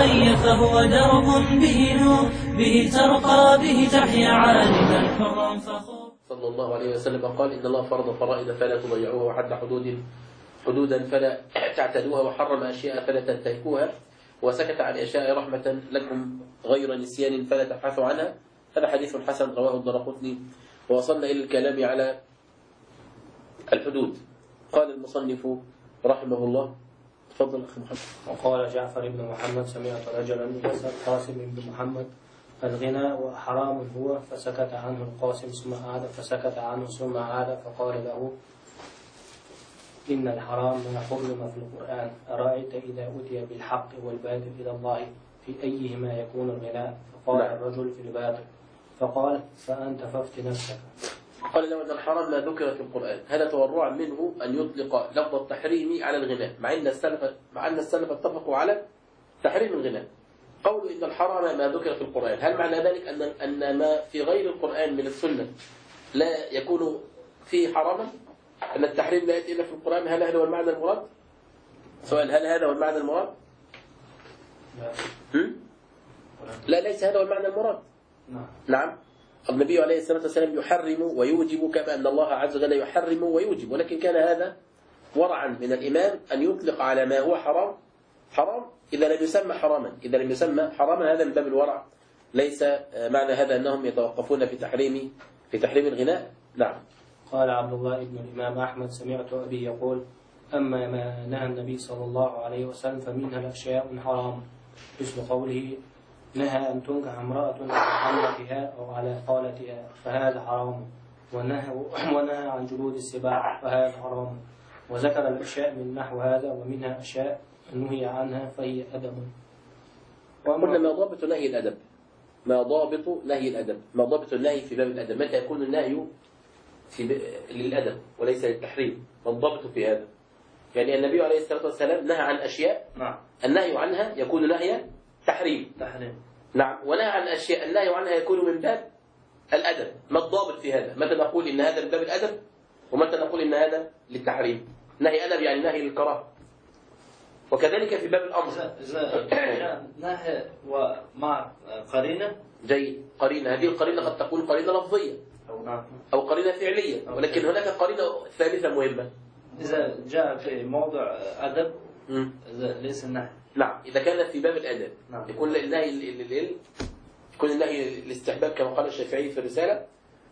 الخي فهو درب به نور، به ترقى به تحيا عالما حرا فخور. صلى الله عليه وسلم قال: إن الله فرض فرائض فلا تضيعوها، وحد حدودا فلا تعتدوها، وحرم أشياء فلا تنتهكوها، وسكت عن أشياء رحمة لكم غير نسيان فلا تبحثوا عنها. هذا حديث حسن رواه الدرقطني. ووصلنا إلى الكلام على الحدود. قال المصنف رحمه الله: تفضل أخي محمد. وقال جعفر بن محمد: سمعت رجلا يسأل القاسم بن محمد: الغنى حرام هو؟ فسكت عنه القاسم ثم عاد فسكت عنه ثم عاد فقال له: إن الحرام ما حرم في القرآن، أرأيت إذا أتي بالحق والباطل إلى الله في أيهما يكون الغناء؟ فقال الرجل: في الباطل. فقال: فأنت فافت نفسك. قال له أن الحرام ما ذكر في القرآن. هذا تورعا منه أن يطلق لفظ التحريم على الغناء، مع أن السلف اتفقوا على تحريم الغناء. قولوا إن الحرام ما ذكر في القرآن، هل معنى ذلك أن ما في غير القرآن من السنة لا يكون فيه حراما؟ أن التحريم لا يأتي إلا في القرآن؟ هل هذا هو المعنى المراد؟ سؤال: هل هذا هو المعنى المراد؟ لا، ليس هذا هو المعنى المراد. نعم، النبي عليه الصلاة والسلام يحرم ويوجب كما أن الله عز وجل يحرم ويوجب، ولكن كان هذا ورعا من الإمام أن يطلق على ما هو حرام إذا لم يسمى حراما. إذا لم يسمى حراما هذا من باب الورع، ليس معنى هذا أنهم يتوقفون في تحريم الغناء. نعم. قال عبد الله بن الإمام أحمد: سمعت أبي يقول: أما ما نهى النبي صلى الله عليه وسلم فمنها الأشياء حرام، مثل قوله: نهى أن تنكح امرأة على عمتها أو على خالتها فهذا حرام، ونهى عن جلود السباع فهذا حرام، وذكر الأشياء من نحو هذا، ومنها أشياء نهي عنها فهي أدب. قلنا ما ضابط نهي الأدب؟ ما ضابط نهي الأدب؟ ما ضابط النهي في باب الأدب؟ متى يكون النهي للأدب وليس للتحريم؟ ما الضابط في هذا؟ يعني النبي عليه الصلاة والسلام نهى عن أشياء، النهي عنها يكون نهي تحريم. نعم. ونهى عن أشياء النهي عنها يكون من باب الأدب. ما الضابط في هذا؟ متى نقول إن هذا من باب الأدب ومتى نقول إن هذا للتحريم؟ نهي أدب يعني نهي للكراهة. وكذلك في باب الأمر. نهي ومع قرينة. جيد. قرينة، هذه القرينة قد تكون قرينة لفظية أو قرينة فعلية، ولكن هناك قرينة ثالثة مهمة. إذا جاء في موضع أدب ليس النهي. نعم، إذا كان في باب الأدب يكون النهي يكون النهي الاستحباب كما قال الشافعي في الرسالة،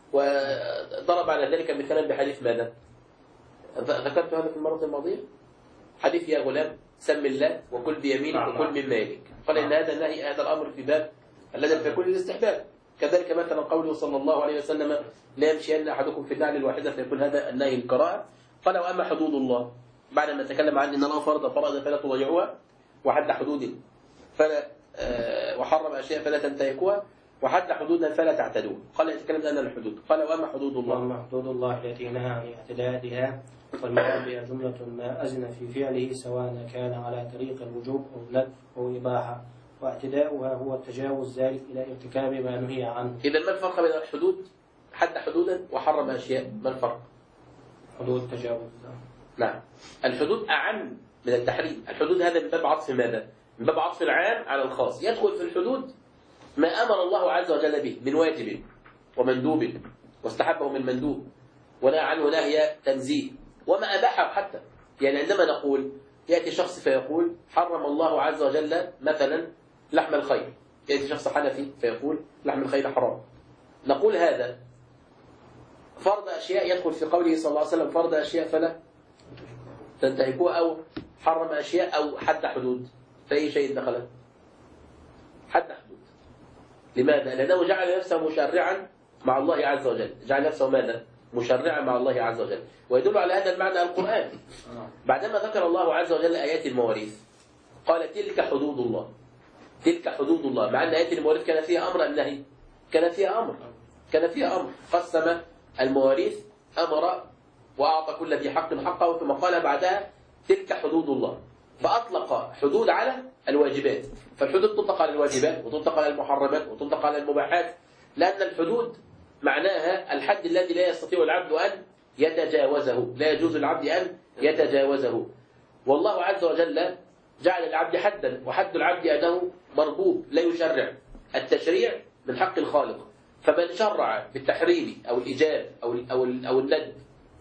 وضرب على ذلك مثلا بحديث ماذا؟ ذكرت هذا في المرة الماضية، حديث: يا غلام سم الله وكل بيمينك وكل مما يليك. قال إن هذا النهي، هذا الأمر في باب الأدب فيكون الاستحباب. كذلك مثلا قوله صلى الله عليه وسلم: لا يمشين أحدكم في النعل الواحدة، فيكون هذا النهي الكراهة. قال: وأما حدود الله، بعد ما تكلم عن إن الله فرض فرائض فلا تضيعوها، وحد حدود فلا وحرم أشياء فلا تنتهكوها، وحد حدودا فلا تعتدوا. قال: يتكلم عن الحدود. قال: وأما حدود الله. وأما حدود الله التي نهى عن اعتدائها فالمراد بها جملة ما أذن في فعله، سواء كان على طريق الوجوب أو الندب أو الإباحة، واعتداؤها هو التجاوز ذلك إلى ارتكاب ما نهي عنه. إذا ما الفرق بين الحدود؟ حد حدودا وحرم أشياء، ما الفرق؟ حدود تجاوز. نعم. الحدود أعم من التحريم. الحدود هذا من باب عطف ماذا؟ من باب عطف العام على الخاص. يدخل في الحدود ما أمر الله عز وجل به من واجب ومندوب واستحبه من مندوب، ونهى عنه نهي تنزيه، وما أباحه حتى. يعني عندما نقول يأتي شخص فيقول: حرم الله عز وجل مثلا لحم الخيل، يأتي شخص حنفي فيقول: لحم الخيل حرام، نقول هذا فرض أشياء يدخل في قوله صلى الله عليه وسلم: فرض أشياء فلا تنتهكوها، أو حرم أشياء، أو حد حدود. فأي شيء دخل؟ حد حدود. لماذا؟ لأنه جعل نفسه مشرعا مع الله عز وجل. جعل نفسه ماذا؟ مشرعا مع الله عز وجل. ويدل على هذا المعنى القرآن. بعدما ذكر الله عز وجل آيات المواريث قال: تلك حدود الله. تلك حدود الله، مع أن آيات المواريث كان فيها أمر أم نهي؟ كان فيها أمر. قسم المواريث، أمر وأعطى كل ذي حق حقه، ثم قال بعدها: تلك حدود الله. فأطلق حدود على الواجبات. فالحدود تطلق على الواجبات وتطلق على المحرمات وتطلق على المباحات، لأن الحدود معناها الحد الذي لا يستطيع العبد أن يتجاوزه، لا يجوز العبد أن يتجاوزه. والله عز وجل جعل العبد حدا، وحد العبد أنه مربوب لا يشرع. التشريع من حق الخالق، فمن شرع بالتحريم أو الإيجاب أو الندب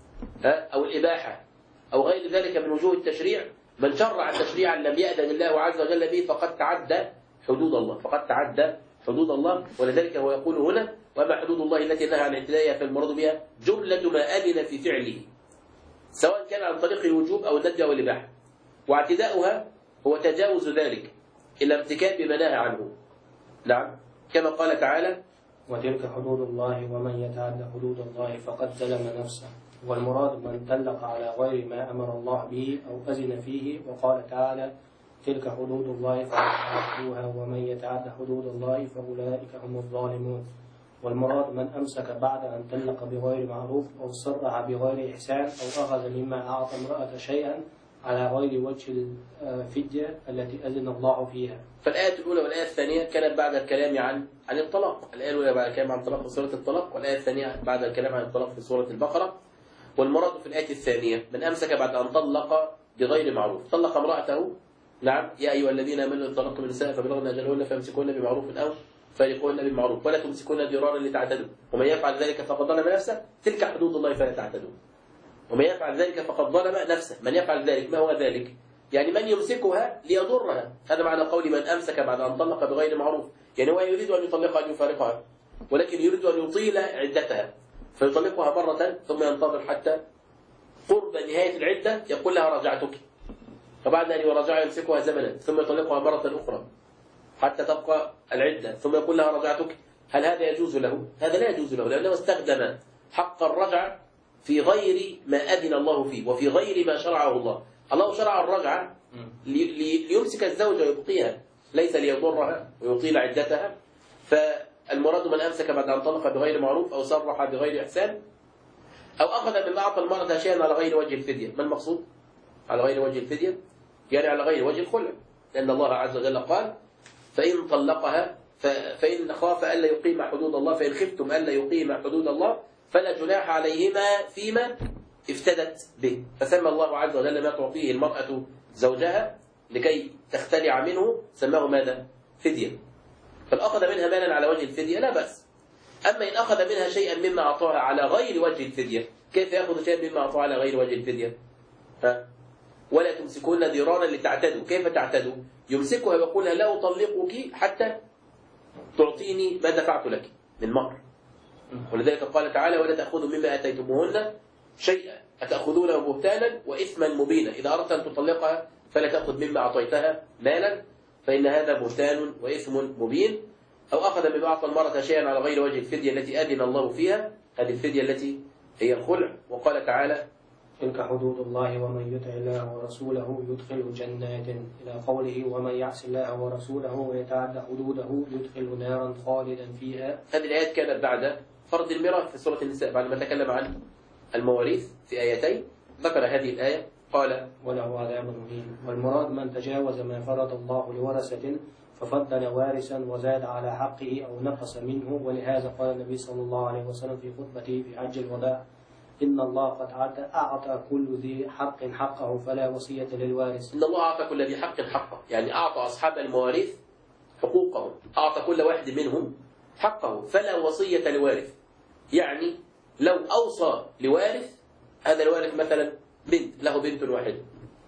أو الإباحة أو غير ذلك من وجوه التشريع، من شرع تشريعا لم يأذن الله عز وجل به فقد تعدى حدود الله، فقد تعدى حدود الله. ولذلك هو يقول هنا: وما حدود الله التي نهى عن اعتدائها فالمراد بها جملة ما أذن في فعله، سواء كان عن طريق الوجوب أو الندب أو الإباحة، واعتداؤها هو تجاوز ذلك إلى ارتكاب ما نهى عنه. نعم، كما قال تعالى: وتلك حدود الله ومن يتعد حدود الله فقد ظلم نفسه. والمراد من طلق على غير ما أمر الله به أو أذن فيه، وقال تعالى: تلك حدود الله فلا تعتدوها ومن يتعد حدود الله فأولئك هم الظالمون. والمراد من أمسك بعد أن طلق بغير معروف أو صرح بغير إحسان أو أخذ مما أعطى امرأة شيئا على غير وجه الفدية التي أذن الله فيها. فالآية الأولى والآية الثانية كانت بعد الكلام عن الطلاق. الآية الأولى بعد الكلام عن الطلاق في سورة الطلاق، والآية الثانية بعد الكلام عن الطلاق في سورة البقرة. والمراد في الآية الثانية من أمسك بعد أن طلق بغير معروف، طلق امرأته. نعم، يا أيها الذين آمنوا إن طلقتم النساء فبلغن أجلهن فامسكوهن بمعروف أو فارقوهن بمعروف ولا تمسكوهن ضرارا لتعتدوا ومن يفعل ذلك فقد ظلم نفسه، تلك حدود الله فلا تعتدوا. ومن يفعل ذلك فقد ظلم نفسه، من يفعل ذلك ما هو ذلك؟ يعني من يمسكها ليضرها، هذا معنى قول من أمسك بعد أن طلق بغير معروف. يعني هو يريد أن يطلقها أن يفارقها، ولكن يريد أن يطيل عدتها فيطلقها مرة ثم ينتظر حتى قرب نهاية العدة يقول لها رجعتك، فبعد أن يراجعها يمسكها زمنا ثم يطلقها مرة أخرى حتى تبقى العدة ثم يقول لها رجعتك. هل هذا يجوز له؟ هذا لا يجوز له، لأنه استخدم حق الرجع في غير ما أذن الله فيه وفي غير ما شرعه الله. الله شرع الرجعة ليمسك الزوجة ويبقيها، ليس ليضرها ويطيل عدتها. فالمراد من أمسك بعد أن طلق بغير معروف أو صرح بغير إحسان أو أخذ مما أعطى المرأة شيئا على غير وجه الفدية. ما المقصود؟ على غير وجه الفدية يعني على غير وجه الخلع، لأن الله عز وجل قال: فإن طلقها فإن خاف ألا يقيم حدود الله فإن خفتم ألا يقيم حدود الله فلا جناح عليهما فيما افتدت به. فسمى الله عز وجل ما تعطيه المرأة زوجها لكي تختلع منه سماه ماذا؟ فدية. فالأخذ منها مالا على وجه الفدية لا بأس. أما إن أخذ منها شيئا مما أعطاها على غير وجه الفدية، كيف يأخذ شيئا مما أعطاها على غير وجه الفدية؟ ولا تمسكون ضرارا لتعتدوا. كيف تعتدوا؟ يمسكها ويقول لها: لا أطلقك حتى تعطيني ما دفعت لك من مهر. ولذلك قال تعالى: ولا تأخذوا مما آتيتموهن شيئا أتأخذونه بهتانا وإثما مبينا. إذا أردت أن تطلقها فلا تأخذ مما أعطيتها مالا فإن هذا بهتان وإثم مبين. أو أخذ مما أعطى المرأة شيئا على غير وجه الفدية التي أذن الله فيها، هذه الفدية التي هي الخلع. وقال تعالى: تلك حدود الله ومن يطع الله ورسوله يدخل جنات، إلى قوله: ومن يعص الله ورسوله ويتعدى حدوده يدخل نارا خالدا فيها. هذه الآيات كانت بعد فرض الميراث في سورة النساء، بعد ما تكلم عن المواريث في آيتين ذكر هذه الآية قال: وله عذاب مهين. والمراد من تجاوز ما فرض الله لورثة ففضل وارثا وزاد على حقه أو نقص منه. ولهذا قال النبي صلى الله عليه وسلم في خطبته في حج الوداع: إن الله قد أعطى كل ذي حق حقه فلا وصية للوارث. إن الله أعطى كل ذي حق حقه، يعني أعطى أصحاب المواريث حقوقهم، أعطى كل واحد منهم حقه فلا وصية لوارث. يعني لو أوصى لوارث، هذا الوارث مثلا بنت له بنت واحدة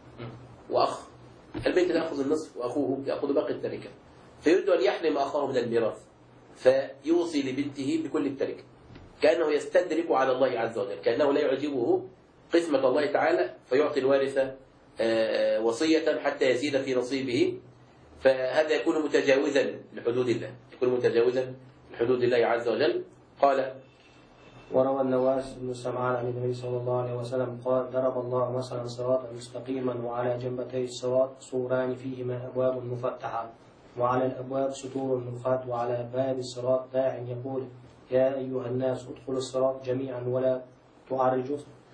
وأخ، البنت تأخذ النصف وأخوه يأخذ باقي التركة، فيريد أن يحرم أخاه من الميراث فيوصي لبنته بكل التركة، كأنه يستدرك على الله عز وجل، كأنه لا يعجبه قسمة الله تعالى فيعطي الوارث وصية حتى يزيد في نصيبه. فهذا يكون متجاوزا لحدود الله، يكون متجاوزا لحدود الله عز وجل. قال: وروى النواس بن سمعان عن النبي صلى الله عليه وسلم قال: ضرب الله مثلا صراطا مستقيما وعلى جنبتي الصراط سوران فيهما أبواب مفتحة وعلى الأبواب ستور منقات وعلى باب الصراط داع يقول: يا أيها الناس ادخلوا الصراط جميعا ولا تعرجوا.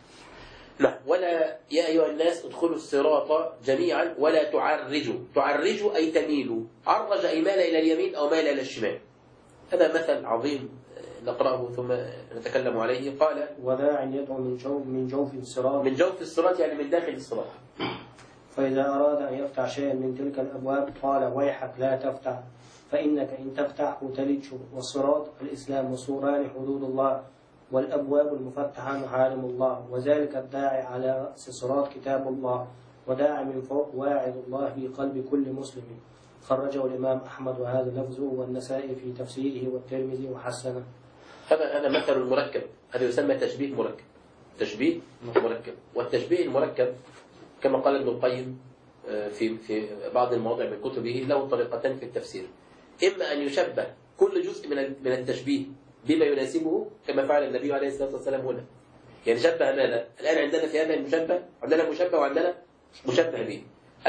لا، ولا يا أيها الناس ادخلوا الصراط جميعا ولا تعرجوا. تعرجوا أي تميلوا، عرج أي مال إلى اليمين أو مال إلى الشمال. هذا مثل عظيم نقرأه ثم نتكلم عليه. قال: وداع يدعو من جوف الصراط. من جوف الصراط يعني من داخل الصراط. فإذا أراد أن يفتح شيئا من تلك الأبواب قال ويحك لا تفتح فإنك إن تفتحه تلجه. والصراط الإسلام وسوران حدود الله والأبواب المفتحة محارم الله. وذلك الداعي على رأس الصراط كتاب الله وداعي من فوق واعظ الله في قلب كل مسلم. خرجه الإمام أحمد وهذا لفظه والنسائي في تفسيره والترمذي وحسنه. هذا مثل مركب، هذا يسمى تشبيه مركب. تشبيه مركب. والتشبيه المركب كما قال ابن القيم في بعض المواضع من كتبه له طريقتان في التفسير. إما أن يشبه كل جزء من التشبيه بما يناسبه كما فعل النبي عليه الصلاة والسلام هنا. يعني شبه ماذا؟ الآن عندنا في هذا المشبه عندنا مشبه وعندنا مشبه به.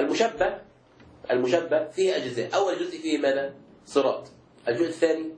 المشبه فيه أجزاء. أول جزء فيه ماذا؟ صراط. الجزء الثاني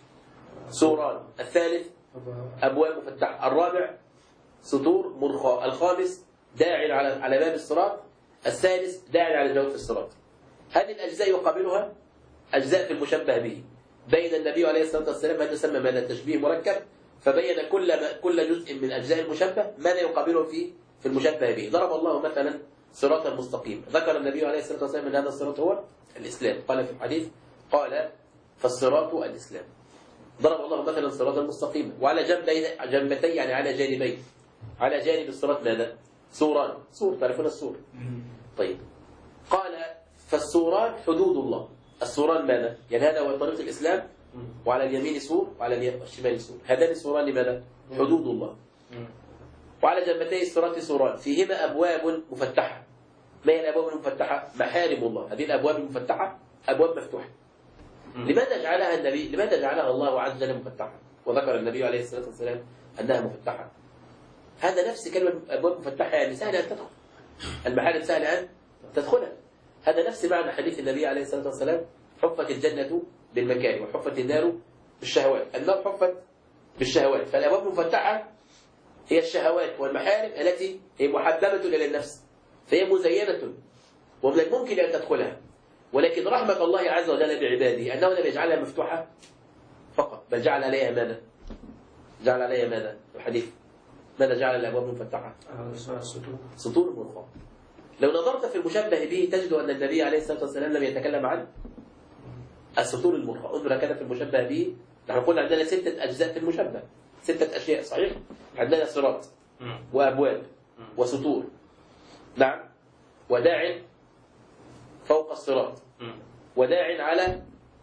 سوران. الثالث أبواب مفتحة. الرابع سطور مرخاة. الخامس داعي على باب الصراط. السادس داعي على جوف الصراط. هذه الأجزاء يقابلها أجزاء في المشبه به. بين النبي عليه الصلاة والسلام هذا يسمى ماذا؟ تشبيه مركب. فبين كل جزء من أجزاء المشبه ماذا يقابله في المشبه به. ضرب الله مثلا صراطا مستقيما. ذكر النبي عليه الصلاة والسلام أن هذا الصراط هو الإسلام. قال في الحديث قال فالصراط الإسلام. ضرب الله مثلا صراطا مستقيما. وعلى جنبتي يعني على جانبين. على جانب الصراط ماذا؟ سوران. سور، تعرفون السور؟ طيب قال فالسوران حدود الله. السوران ماذا؟ يعني هذا هو طريق الإسلام وعلى اليمين سور وعلى الشمال سور. هذان السوران لماذا؟ حدود الله. وعلى جنبتي الصراط سوران فيهما أبواب مفتحة. ما هي الأبواب المفتحة؟ محارم الله. هذه الأبواب المفتحة أبواب مفتوحة. لماذا جعلها النبي؟ لماذا جعلها الله عز وجل مفتحة؟ وذكر النبي عليه الصلاة والسلام أنها مفتحة. هذا نفس كلمة أبواب مفتحة يعني سهل أن تدخل. المحارم سهل أن تدخلها. هذا نفس معنى حديث النبي عليه الصلاة والسلام حفت الجنة بالمكاره وحفت النار بالشهوات. النار حفت بالشهوات. فالأبواب المفتحة هي الشهوات والمحارم التي هي محببة إلى النفس، فهي مزينة ومن الممكن أن تدخلها. ولكن رحمة الله عز وجل بعباده أنه لم يجعلها مفتوحة فقط، بل جعل عليها ماذا؟ جعل عليها ماذا؟ الحديث ماذا جعل الأبواب المفتحة؟ سطور مرخاة. لو نظرت في المشبه به تجد أن النبي عليه الصلاة والسلام لم يتكلم عن السطور المرخاة. انظر كده في المشبه به. نحن قلنا عندنا 6 أجزاء في المشبه، 6 أشياء صحيح؟ عندنا صراط وأبواب وسطور، نعم، وداع فوق الصراط وداع على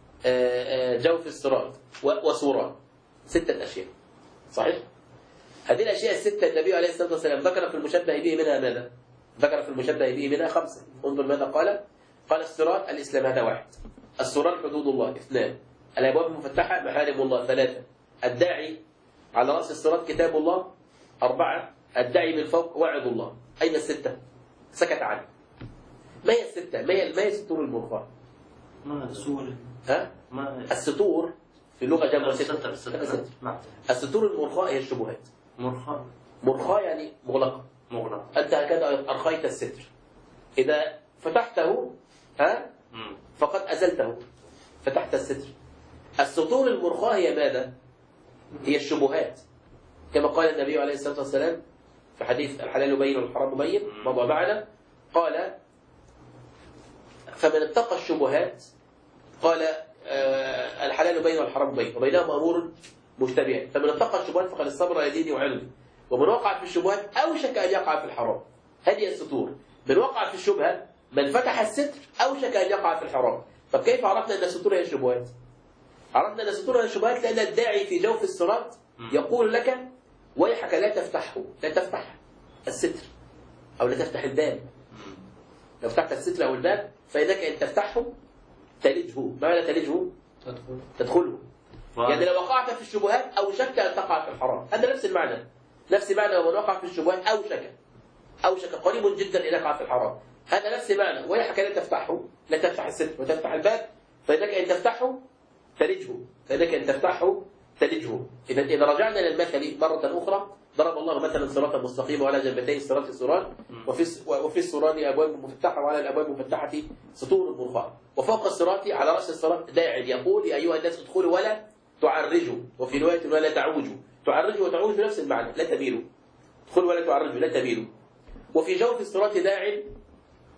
جوف الصراط وسوران. 6 أشياء صحيح؟ هذه الأشياء ال6 النبي عليه الصلاة والسلام ذكر في المشبه به منها ماذا؟ ذكر في المشبه به منها 5. انظر ماذا قال. قال الصراط الإسلام هذا 1. السوران حدود الله 2. الأبواب المفتحة محارم الله 3. الداعي على رأس الصراط كتاب الله 4. الداعي من فوق وعد الله. أين ال6؟ سكت عنه. ما هي ال6؟ ما هي السطور المرخاة؟ ما السور؟ ها؟ السطور في اللغة جمع ستر. السطور المرخاة هي الشبهات. مرخاة يعني مغلقة. أنت هكذا أرخيت الستر. إذا فتحته فقد أزلته. فتحت الستر. السطور المرخاة هي ماذا؟ هي الشبهات. كما قال النبي عليه الصلاة والسلام في حديث الحلال بين والحرام بين مضى معنا. قال فمن اتقى الشبهات قال الحلال بين والحرام بين وبينهما أمور مشتبهات. فمن اتقى الشبهات فقد استبرأ على دينه وعلمه. ومن وقع في الشبهات أوشك أن يقع في الحرام. هذه السطور. من وقع في الشبهة من فتح الستر أوشك أن يقع في الحرام. طب كيف عرفنا أن السطور هي الشبهات؟ عرفنا أن السطور هي الشبهات لأن الداعي في جوف الصراط يقول لك ويحك لا تفتحه. لا تفتح الستر أو لا تفتح الباب. لو فتحت الستر أو الباب فإنك إن تفتحه تلجه. ما معنى تلجه؟ تدخله. يعني لو وقعت في الشبهات أوشك أن تقع في الحرام. هذا نفس المعنى. نفس معنى ومن وقع في الشبهات أوشك قريب جدا إلى يقع في الحرام. هذا نفس معنى ويحك لا تفتحه. لا تفتح الستر وتفتح الباب فإنك إن تفتحه تلجه. فإنك إن تفتحه تلجه. إذا رجعنا للمثل مرة أخرى ضرب الله مثلا صراطا مستقيما وعلى جنبتي الصراط سوران وفي السوران أبواب مفتحة وعلى الأبواب المفتحة سطور مرخاة وفوق الصراط على رأس الصراط داع يقول يا أيها الناس ادخلوا ولا تعرجوا. وفي رواية ولا تعوجوا. تعرجوا وتعوجوا بنفس المعنى. لا تميلوا. ادخلوا ولا تعرجوا لا تميلوا. وفي جوف الصراط داع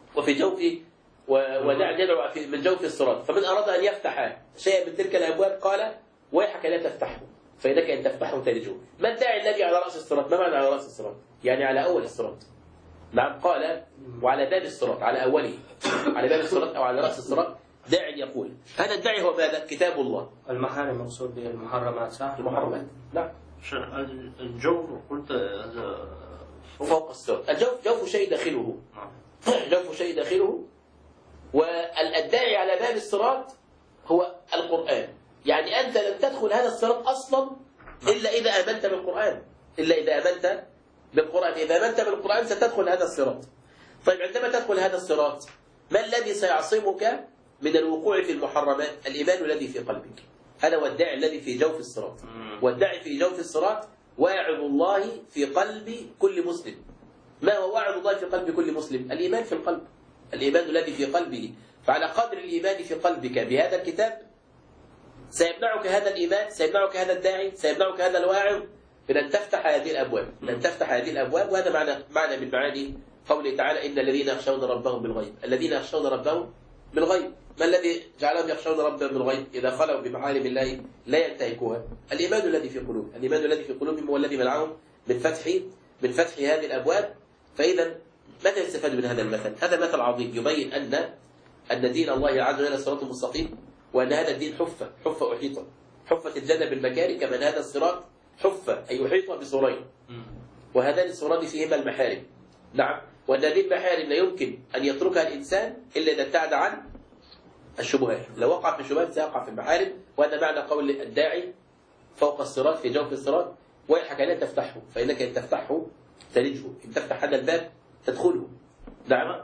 وفي جوف ودع يدعو من جوف الصراط. فمن أراد أن يفتح شيئا من تلك الأبواب قال ويحك لا تفتحه فإنك إن تفتحه تلجه. ما الداعي الذي على رأس الصراط؟ ما معنى على رأس الصراط؟ يعني على أول الصراط. نعم قال وعلى باب الصراط، على أوله، على باب الصراط أو على رأس الصراط داعي يقول. هذا الداعي هو ماذا؟ كتاب الله. المحارم مقصود به المحرمات صح؟ المحرمات. نعم. الجوف قلت هذا فوق الصراط. الجوف جوف شيء داخله. جوف شيء داخله. والداعي على باب الصراط هو القرآن. يعني أنت لن تدخل هذا الصراط أصلا إلا إذا آمنت بالقرآن. إلا إذا آمنت بالقرآن. إذا آمنت بالقرآن ستدخل هذا الصراط. طيب عندما تدخل هذا الصراط ما الذي سيعصمك من الوقوع في المحرمات؟ الإيمان الذي في قلبك. هذا هو الداعي الذي في جوف الصراط. والداعي في جوف الصراط واعظ الله في قلب كل مسلم. ما هو واعظ الله في قلب كل مسلم؟ الإيمان في القلب. الإيمان الذي في قلبه. فعلى قدر الإيمان في قلبك بهذا الكتاب سيمنعك هذا الإيمان، سيمنعك هذا الداعي، سيمنعك هذا الواعظ من أن تفتح هذه الأبواب. من أن تفتح هذه الأبواب. وهذا معنى من معاني قوله تعالى إن الذين يخشون ربهم بالغيب. الذين يخشون ربهم بالغيب. ما الذي جعلهم يخشون ربهم بالغيب؟ إذا خلوا بمحارم الله لا ينتهكوها. الإيمان الذي في قلوبهم. الإيمان الذي في قلوبهم هو الذي منعهم من فتح هذه الأبواب. فإذا متى يستفاد من هذا المثل؟ هذا مثل عظيم يبين أن دين الله عز وجل الصراط المستقيم، وأن هذا الدين حفة أحيطة. حفة الجنة بالمكاره كما أن هذا الصراط حفة أي أحيط بسورين. وهذان السوران فيهما المحارم. نعم. وأن هذه المحارم لا يمكن أن يتركها الإنسان إلا إذا ابتعد عن الشبهات. لو وقع في الشبهات سيقع في المحارم. وهذا معنى قول الداعي فوق الصراط في جوف الصراط ويحك لا تفتحه فإنك إن تفتحه تلجه. إن تفتح هذا الباب تدخله. نعم.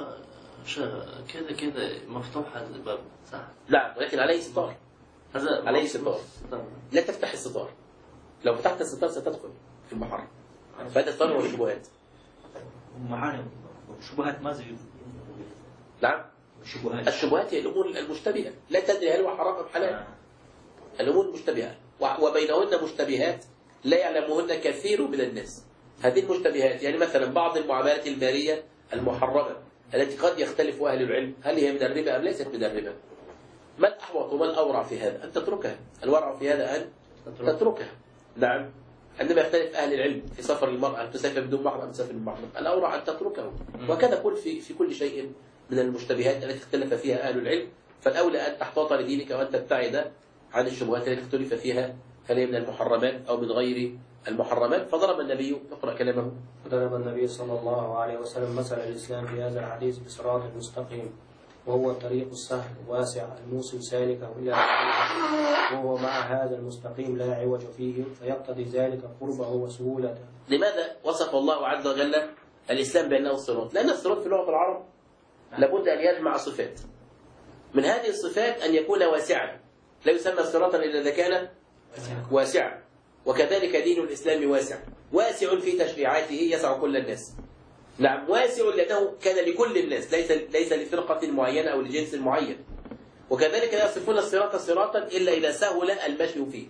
كده مفتوح هذا الباب صح؟ نعم. ولكن عليه ستار. هذا عليه ستار. لا تفتح الستار. لو فتحت الستار ستدخل في المحرم. فهذا الستار هو الشبهات. محارم شبهات ماذا؟ نعم. الشبهات هي الأمور المشتبهة لا تدري هل هو حرام أم حلال. الأمور المشتبهة وبينهن مشتبهات لا يعلمهن كثير من الناس. هذه المشتبهات يعني مثلا بعض المعاملات المالية المحرمة التي قد يختلف أهل العلم هل هي من الربا أم ليست من الربا. ما الأحوط وما الأورع في هذا؟ أن تتركها. الورع في هذا أن تتركها. نعم. عندما يختلف أهل العلم في سفر المرأة أن تسافر بدون محرم أم تسافر بمحرم، الأورع أن تتركه. وكذا كل في كل شيء من المشتبهات التي اختلف فيها أهل العلم. فالأولى أن تحتاط لدينك وأن تبتعد عن الشبهات التي اختلف فيها هل هي من المحرمات أو من غير المحرمات. فضرب النبي اقرأ كلامه. ضرب النبي صلى الله عليه وسلم مثل الإسلام في هذا الحديث بصراط مستقيم وهو الطريق السهل الواسع الموصل سالكه إلى الحقيقة وهو مع هذا المستقيم لا عوج فيه فيقتضي ذلك قربه وسهولته. لماذا وصف الله عز وجل الإسلام بأنه الصراط؟ لأن الصراط في لغة العرب لابد أن يجمع صفات. من هذه الصفات أن يكون واسعا. لا يسمى صراطا إلا إذا كان واسعا. وكذلك دين الإسلام واسع في تشريعاته يسع كل الناس. نعم. واسع لأنه كان لكل الناس ليس لفرقة معينة أو لجنس معين. وكذلك لا يصفون الصراط صراطا إلا إذا سهل المشي فيه.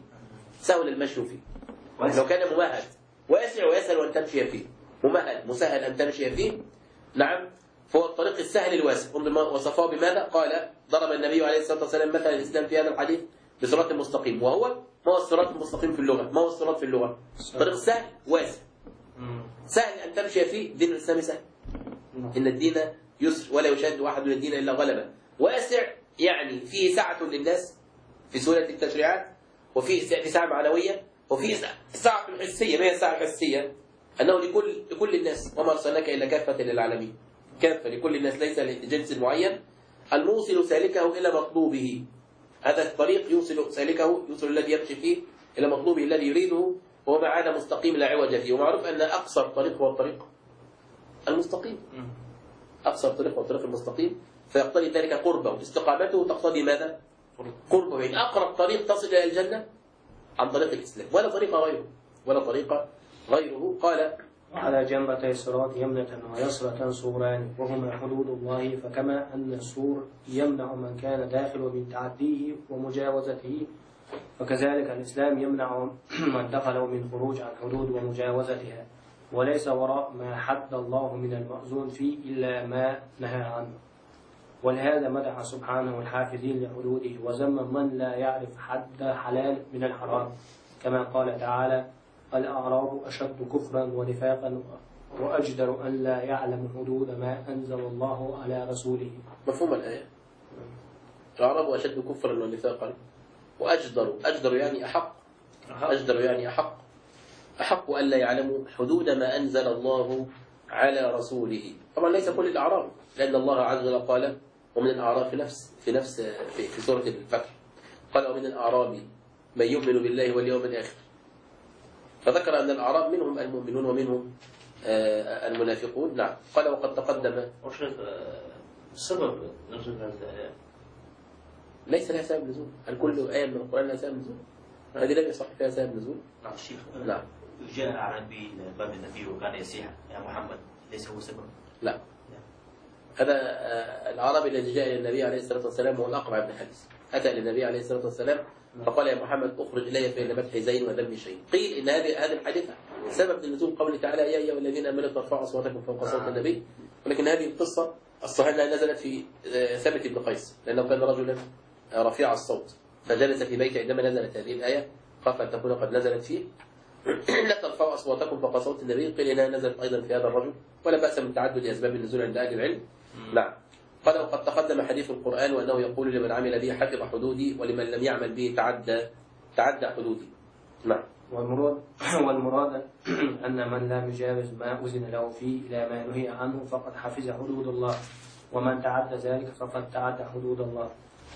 لو كان ممهد واسع ويسهل أن تمشي فيه. ممهد مسهل أن تمشي فيه. نعم. فهو الطريق السهل الواسع. وصفه بماذا؟ قال ضرب النبي عليه الصلاة والسلام مثل الإسلام في هذا الحديث بصراط مستقيم. وهو ما هو الصراط المستقيم في اللغة؟ ما هو الصراط في اللغة؟ طريق سهل واسع. سهل أن تمشي فيه. دين الإسلام سهل. إن الدين يسر ولا يشاد أحد من الدين إلا غلبه. واسع يعني فيه سعة للناس في سهولة التشريعات وفيه سعة معنوية وفيه سعة حسية. ما هي السعة الحسية؟ أنه لكل الناس وما أرسلناك إلا كافة للعالمين. كافة لكل الناس ليس لجنس معين. الموصل سالكه إلى مطلوبه. هذا الطريق يوصل الذي يمشي فيه إلى مطلوبه الذي يريده وهو مع هذا مستقيم لا عوج فيه. ومعروف أن أقصر طريق هو الطريق المستقيم. أقصر طريق هو الطريق المستقيم. فيقتضي ذلك قربه. استقامته تقتضي ماذا؟ قربه. يعني أقرب طريق تصل إلى الجنة عن طريق الإسلام ولا طريق غيره. قال على جنبتي الصراط يمنة ويسرة سوران وهما حدود الله فكما أن السور يمنع من كان داخل من تعديه ومجاوزته فكذلك الإسلام يمنع من دخل من خروج عن حدود ومجاوزتها. وليس وراء ما حد الله من المأذون فيه إلا ما نهى عنه. ولهذا مدح سبحانه الحافظين لحدوده وذم من لا يعرف حد حلال من الحرام، كما قال تعالى: الأعراب أشد كفرا ونفاقا وأجدر أن لا يعلم حدود ما أنزل الله على رسوله. مفهوم الآية؟ الأعراب أشد كفرا ونفاقا وأجدر يعني أحق، أجدر يعني أحق أن لا يعلموا حدود ما أنزل الله على رسوله. طبعا ليس كل الأعراب، لأن الله عز وجل قال: ومن الأعراب في سورة الفتح قال: ومن الأعراب من يؤمن بالله واليوم الآخر، فذكر أن الأعراب منهم المؤمنون ومنهم المنافقون. نعم. قال: وقد تقدم. سبب نزول هذه الآية ليس لها سبب نزول. هل كل آية من القرآن لها سبب نزول؟ هذه لم يصح فيها سبب نزول. نعم شيخ. نعم. جاء أعرابي باب النبي وكان يسيح: يا محمد، ليس هو سبب؟ لا. هذا الأعرابي الذي جاء إلى النبي عليه الصلاة والسلام هو الأقرع بن حابس، أتى إلى النبي عليه الصلاة والسلام فقال: يا محمد، أخرج إلي فإن مدح زين وذم شيء. قيل إن هذه الحادثة سبب نزول قوله تعالى: يا أيها الذين آمنوا ترفعوا أصواتكم فوق صوت النبي. ولكن هذه القصة الصحيح أنها نزلت في ثابت بن قيس، لأنه كان رجلا رفيع الصوت فجلس في بيته عندما نزلت هذه الآية، خاف أن تكون قد نزلت فيه: لا ترفعوا أصواتكم فوق صوت النبي. قيل إنها نزلت أيضا في هذا الرجل، ولا بأس من تعدد أسباب النزول عند أهل العلم. نعم. قال: وقد تقدم حديث القرآن وأنه يقول: لمن عمل به حفظ حدودي، ولمن لم يعمل به تعدى حدودي. نعم. والمراد أن من لم يجاوز ما أذن له فيه إلى ما نهي عنه فقد حفظ حدود الله، ومن تعدى ذلك فقد تعدى حدود الله.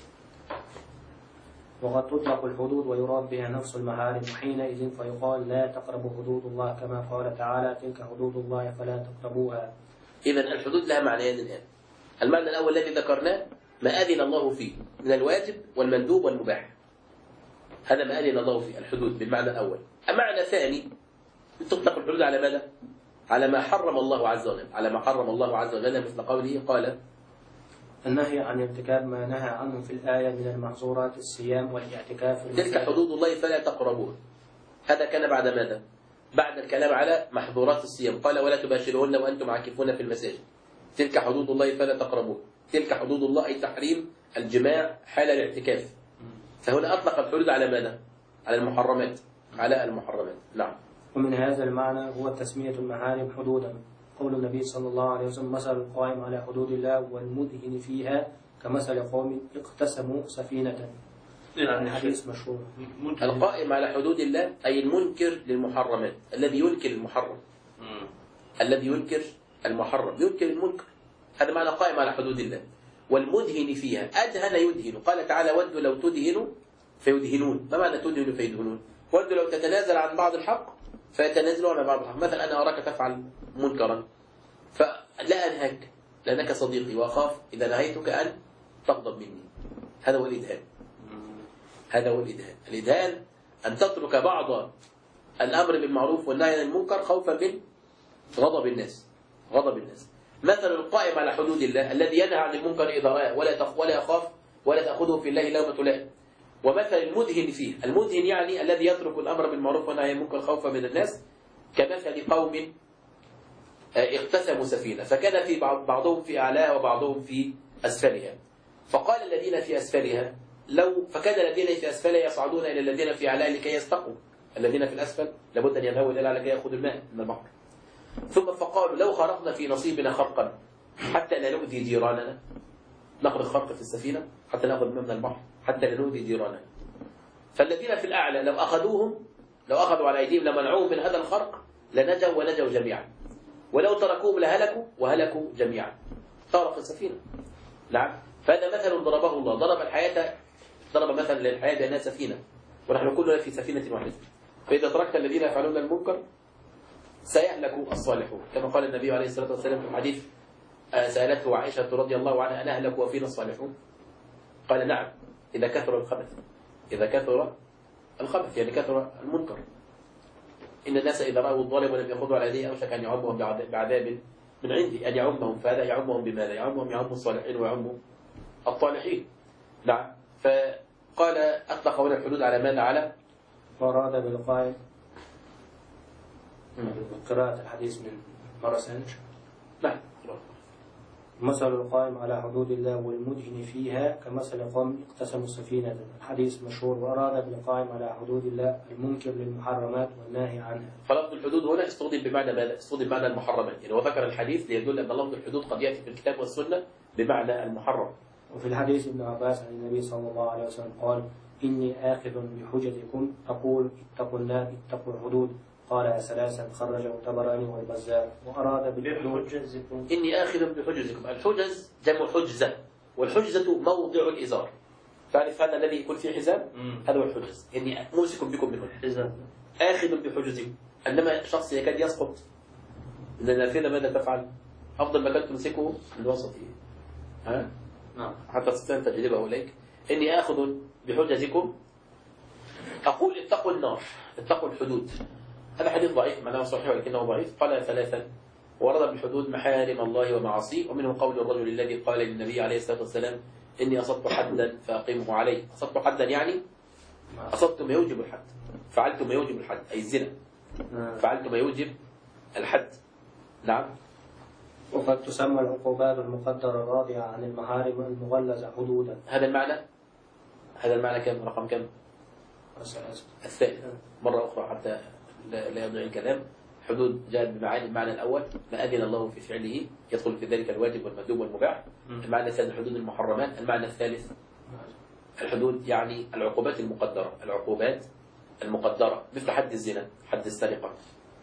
وقد تطلق الحدود ويراد بها نفس المحارم، وحينئذ فيقال: لا تقربوا حدود الله، كما قال تعالى: تلك حدود الله فلا تقربوها. إذن الحدود لها معنيان الآن. المعنى الأول الذي ذكرناه ما أذن الله فيه من الواجب والمندوب والمباح، هذا ما أذن الله فيه، الحدود بالمعنى الأول. المعنى الثاني تطلق الحدود على ماذا؟ على ما حرم الله عز وجل، على ما حرم الله عز وجل، مثل قوله قال: النهي عن ارتكاب ما نهى عنه في الآية من المحظورات الصيام والاعتكاف. تلك حدود الله فلا تقربوها. هذا كان بعد ماذا؟ بعد الكلام على محظورات الصيام، قال: ولا تباشرون وأنتم عاكفون في المساجد. تلك حدود الله فلا تقربوها. تلك حدود الله أي تحريم الجماع حال الاعتكاف. فهنا أطلق الحدود على ماذا؟ على المحرمات، على المحرمات. نعم. ومن هذا المعنى هو تسمية المحارم حدودا. قول النبي صلى الله عليه وسلم: مثل القائم على حدود الله والمدهن فيها كمثل قوم اقتسموا سفينة. الحديث مشهور. القائم على حدود الله أي المنكر للمحرمات، الذي ينكر المحرم، الذي ينكر المحرم، ينكر المنكر، هذا معنى قائم على حدود الله. والمدهن فيها، أدهن يدهن، قال تعالى: ودوا لو تدهنوا فيدهنون. ما معنى تدهن فيدهنون؟ ودوا لو تتنازل عن بعض الحق فيتنازلون عن بعض الحق. مثلا أنا أراك تفعل منكرا فلا أنهاك لأنك صديقي، وأخاف إذا نهيتك أن تغضب مني. هذا هو الإدهان. هذا هو الإدهان. الإدهان أن تترك بعض الأمر بالمعروف والنهي عن المنكر خوفا من غضب الناس. غضب الناس. مثل القائم على حدود الله الذي ينهى عن المنكر إذا رأى ولا يخاف ولا تأخذه في الله لومة لائم. ومثل المدهن فيه، المدهن يعني الذي يترك الأمر بالمعروف والنهي عن المنكر خوفا من الناس، كمثل قوم اقتسموا سفينة فكان في بعضهم في أعلاها وبعضهم في أسفلها، فقال الذين في أسفلها فكان الذين في أسفلها يصعدون إلى الذين في أعلاها لكي يستقوا. الذين في الأسفل لابد أن يذهبوا إلى الأعلى لكي يأخذوا الماء من البحر. ثم فقالوا: لو خرقنا في نصيبنا خرقا حتى لا نؤذي جيراننا، نخرق خرق في السفينة حتى نأخذ الماء من البحر حتى لا نؤذي جيراننا. فالذين في الأعلى لو أخذوا على أيديهم لمنعوهم من هذا الخرق لنجوا ونجوا جميعا، ولو تركوهم لهلكوا وهلكوا جميعا. طارق السفينة. نعم. فهذا مثل ضربه الله، ضرب مثلا للحياة بأنها سفينة، ونحن كلنا في سفينة واحدة. فإذا تركت الذين يفعلون المنكر سيهلك الصالحون، كما قال النبي عليه الصلاة والسلام في الحديث: سألته عائشة رضي الله عنها: أنا أهلك وفينا الصالحون؟ قال: نعم، إذا كثر الخبث. إذا كثر الخبث يعني كثر المنكر. إن الناس إذا رأوا الظالم ولم يأخذوا على يديه أوشك أن يعمهم بعذاب من عندي، أن يعمهم. فهذا يعمهم بماذا؟ يعم الصالحين ويعم الطالحين. نعم. فقال: أطلق هنا الحدود على ماذا؟ على وراد بالقائل قراءة الحديث من مرة ثانية. نعم. مثل القائم على حدود الله والمدهن فيها كمثل قوم اقتسموا السفينة. الحديث مشهور. وأراد بالقائم على حدود الله المنكر للمحرمات والناهي عنها. فلفظ الحدود هنا استخدم بمعنى ماذا؟ استخدم بمعنى المحرمات، يعني هو ذكر الحديث ليدل أن لفظ الحدود قد يأتي في الكتاب والسنة بمعنى المحرم. وفي الحديث ابن عباس عن النبي صلى الله عليه وسلم قال: إني آخذ بحجتكم أقول اتقوا الله اتقوا الحدود. قال ثلاثا خرجه الطبراني والبزار. وأراد بالحدود إني آخذ بحجزكم. الحجز جمع حجزة، والحجزة موضع الإزار. تعرف هذا الذي يكون فيه حزام؟ هذا هو الحجز. إني ممسك بكم منه حزام. آخذ بحجزكم. عندما شخص يكاد يسقط من النافذة ماذا تفعل؟ أفضل مكان تمسكه الوسط. ها؟ نعم. حتى تستطيع أن تجلبه إليك. إني آخذ بحجزكم أقول اتقوا النار اتقوا الحدود. هذا حديث ضعيف معناه صحيح ولكنه ضعيف. قال ثلاثا ورد بالحدود محارم الله ومعاصيه، ومنه قول الرجل الذي قال للنبي عليه الصلاة والسلام: إني أصبت حدا فأقيمه عليه. أصبت حدا يعني أصبت ما يوجب الحد، فعلت ما يوجب الحد أي الزنا، فعلت ما يوجب الحد. نعم. وقد تسمى العقوبات المقدرة الراضعة عن المحارم المغلظة حدودا. هذا المعنى كم؟ رقم كم؟ الثاني. مرة أخرى حتى لا يضيع الكلام. حدود جاءت بمعاني. المعنى الأول ما أذن الله في فعله يدخل في ذلك الواجب والمندوب والمباح. المعنى الثاني الحدود المحرمات. المعنى الثالث الحدود يعني العقوبات المقدرة. العقوبات المقدرة مثل حد الزنا، حد السرقة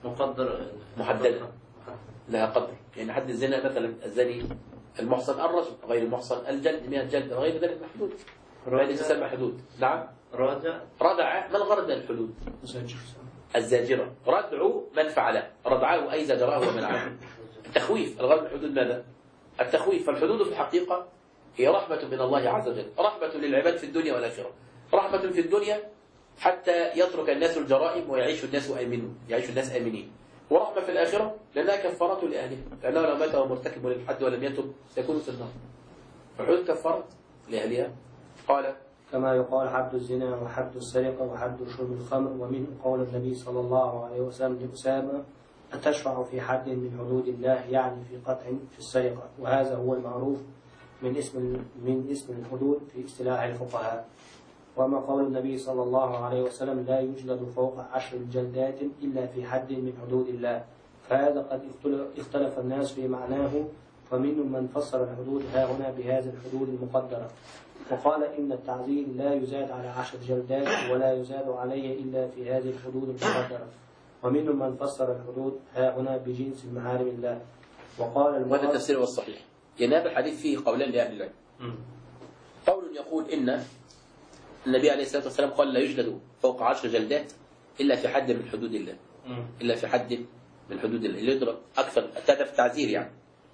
محددة لها قدر. يعني حد الزنا مثلا الزاني المحصن الرجل، غير المحصن الجلد 100 جلد، غير ذلك محدود. هذه تسمى حدود. نعم. ردع. ما الغرض من الحدود؟ الزاجرة. ردع من فعله، ردعه أي زجره ومنعه. التخويف. الغرض من الحدود ماذا؟ التخويف. فالحدود في الحقيقة هي رحمة من الله عز وجل، رحمة للعباد في الدنيا والآخرة. رحمة في الدنيا حتى يترك الناس الجرائم ويعيش الناس آمنين، يعيش الناس آمنين. ورحمة في الآخرة لأنها كفارة لأهلها، لأنه لو مات ومرتكب للحد ولم يتب سيكون في النار. فالحدود كفارة لأهلها. قال: كما يقال حد الزنا وحد السرقة وحد شرب الخمر. ومنه قول النبي صلى الله عليه وسلم لأسامة: أتشفع في حد من حدود الله، يعني في قطع في السرقة. وهذا هو المعروف من اسم الحدود في اصطلاح الفقهاء. وما قول النبي صلى الله عليه وسلم: لا يجلد فوق 10 جلدات إلا في حد من حدود الله. فهذا قد اختلف الناس في معناه، فمنهم من فسر الحدود هنا بهذه الحدود المقدرة، وقال إن التعزير لا يزاد على 10 جلدات ولا يزاد عليه إلا في هذه الحدود المقدرة. ومنهم من فسر الحدود هنا بجنس محارم الله، وقال وهذا التفسير والصحيح. يعني هذا الحديث فيه قولان لأهل العلم. قول يقول إن النبي عليه الصلاة والسلام قال: لا يجلد فوق 10 جلدات إلا في حد من حدود الله. إلا في حد من حدود الله. اللي يضرب أكثر هذا في التعزير يعني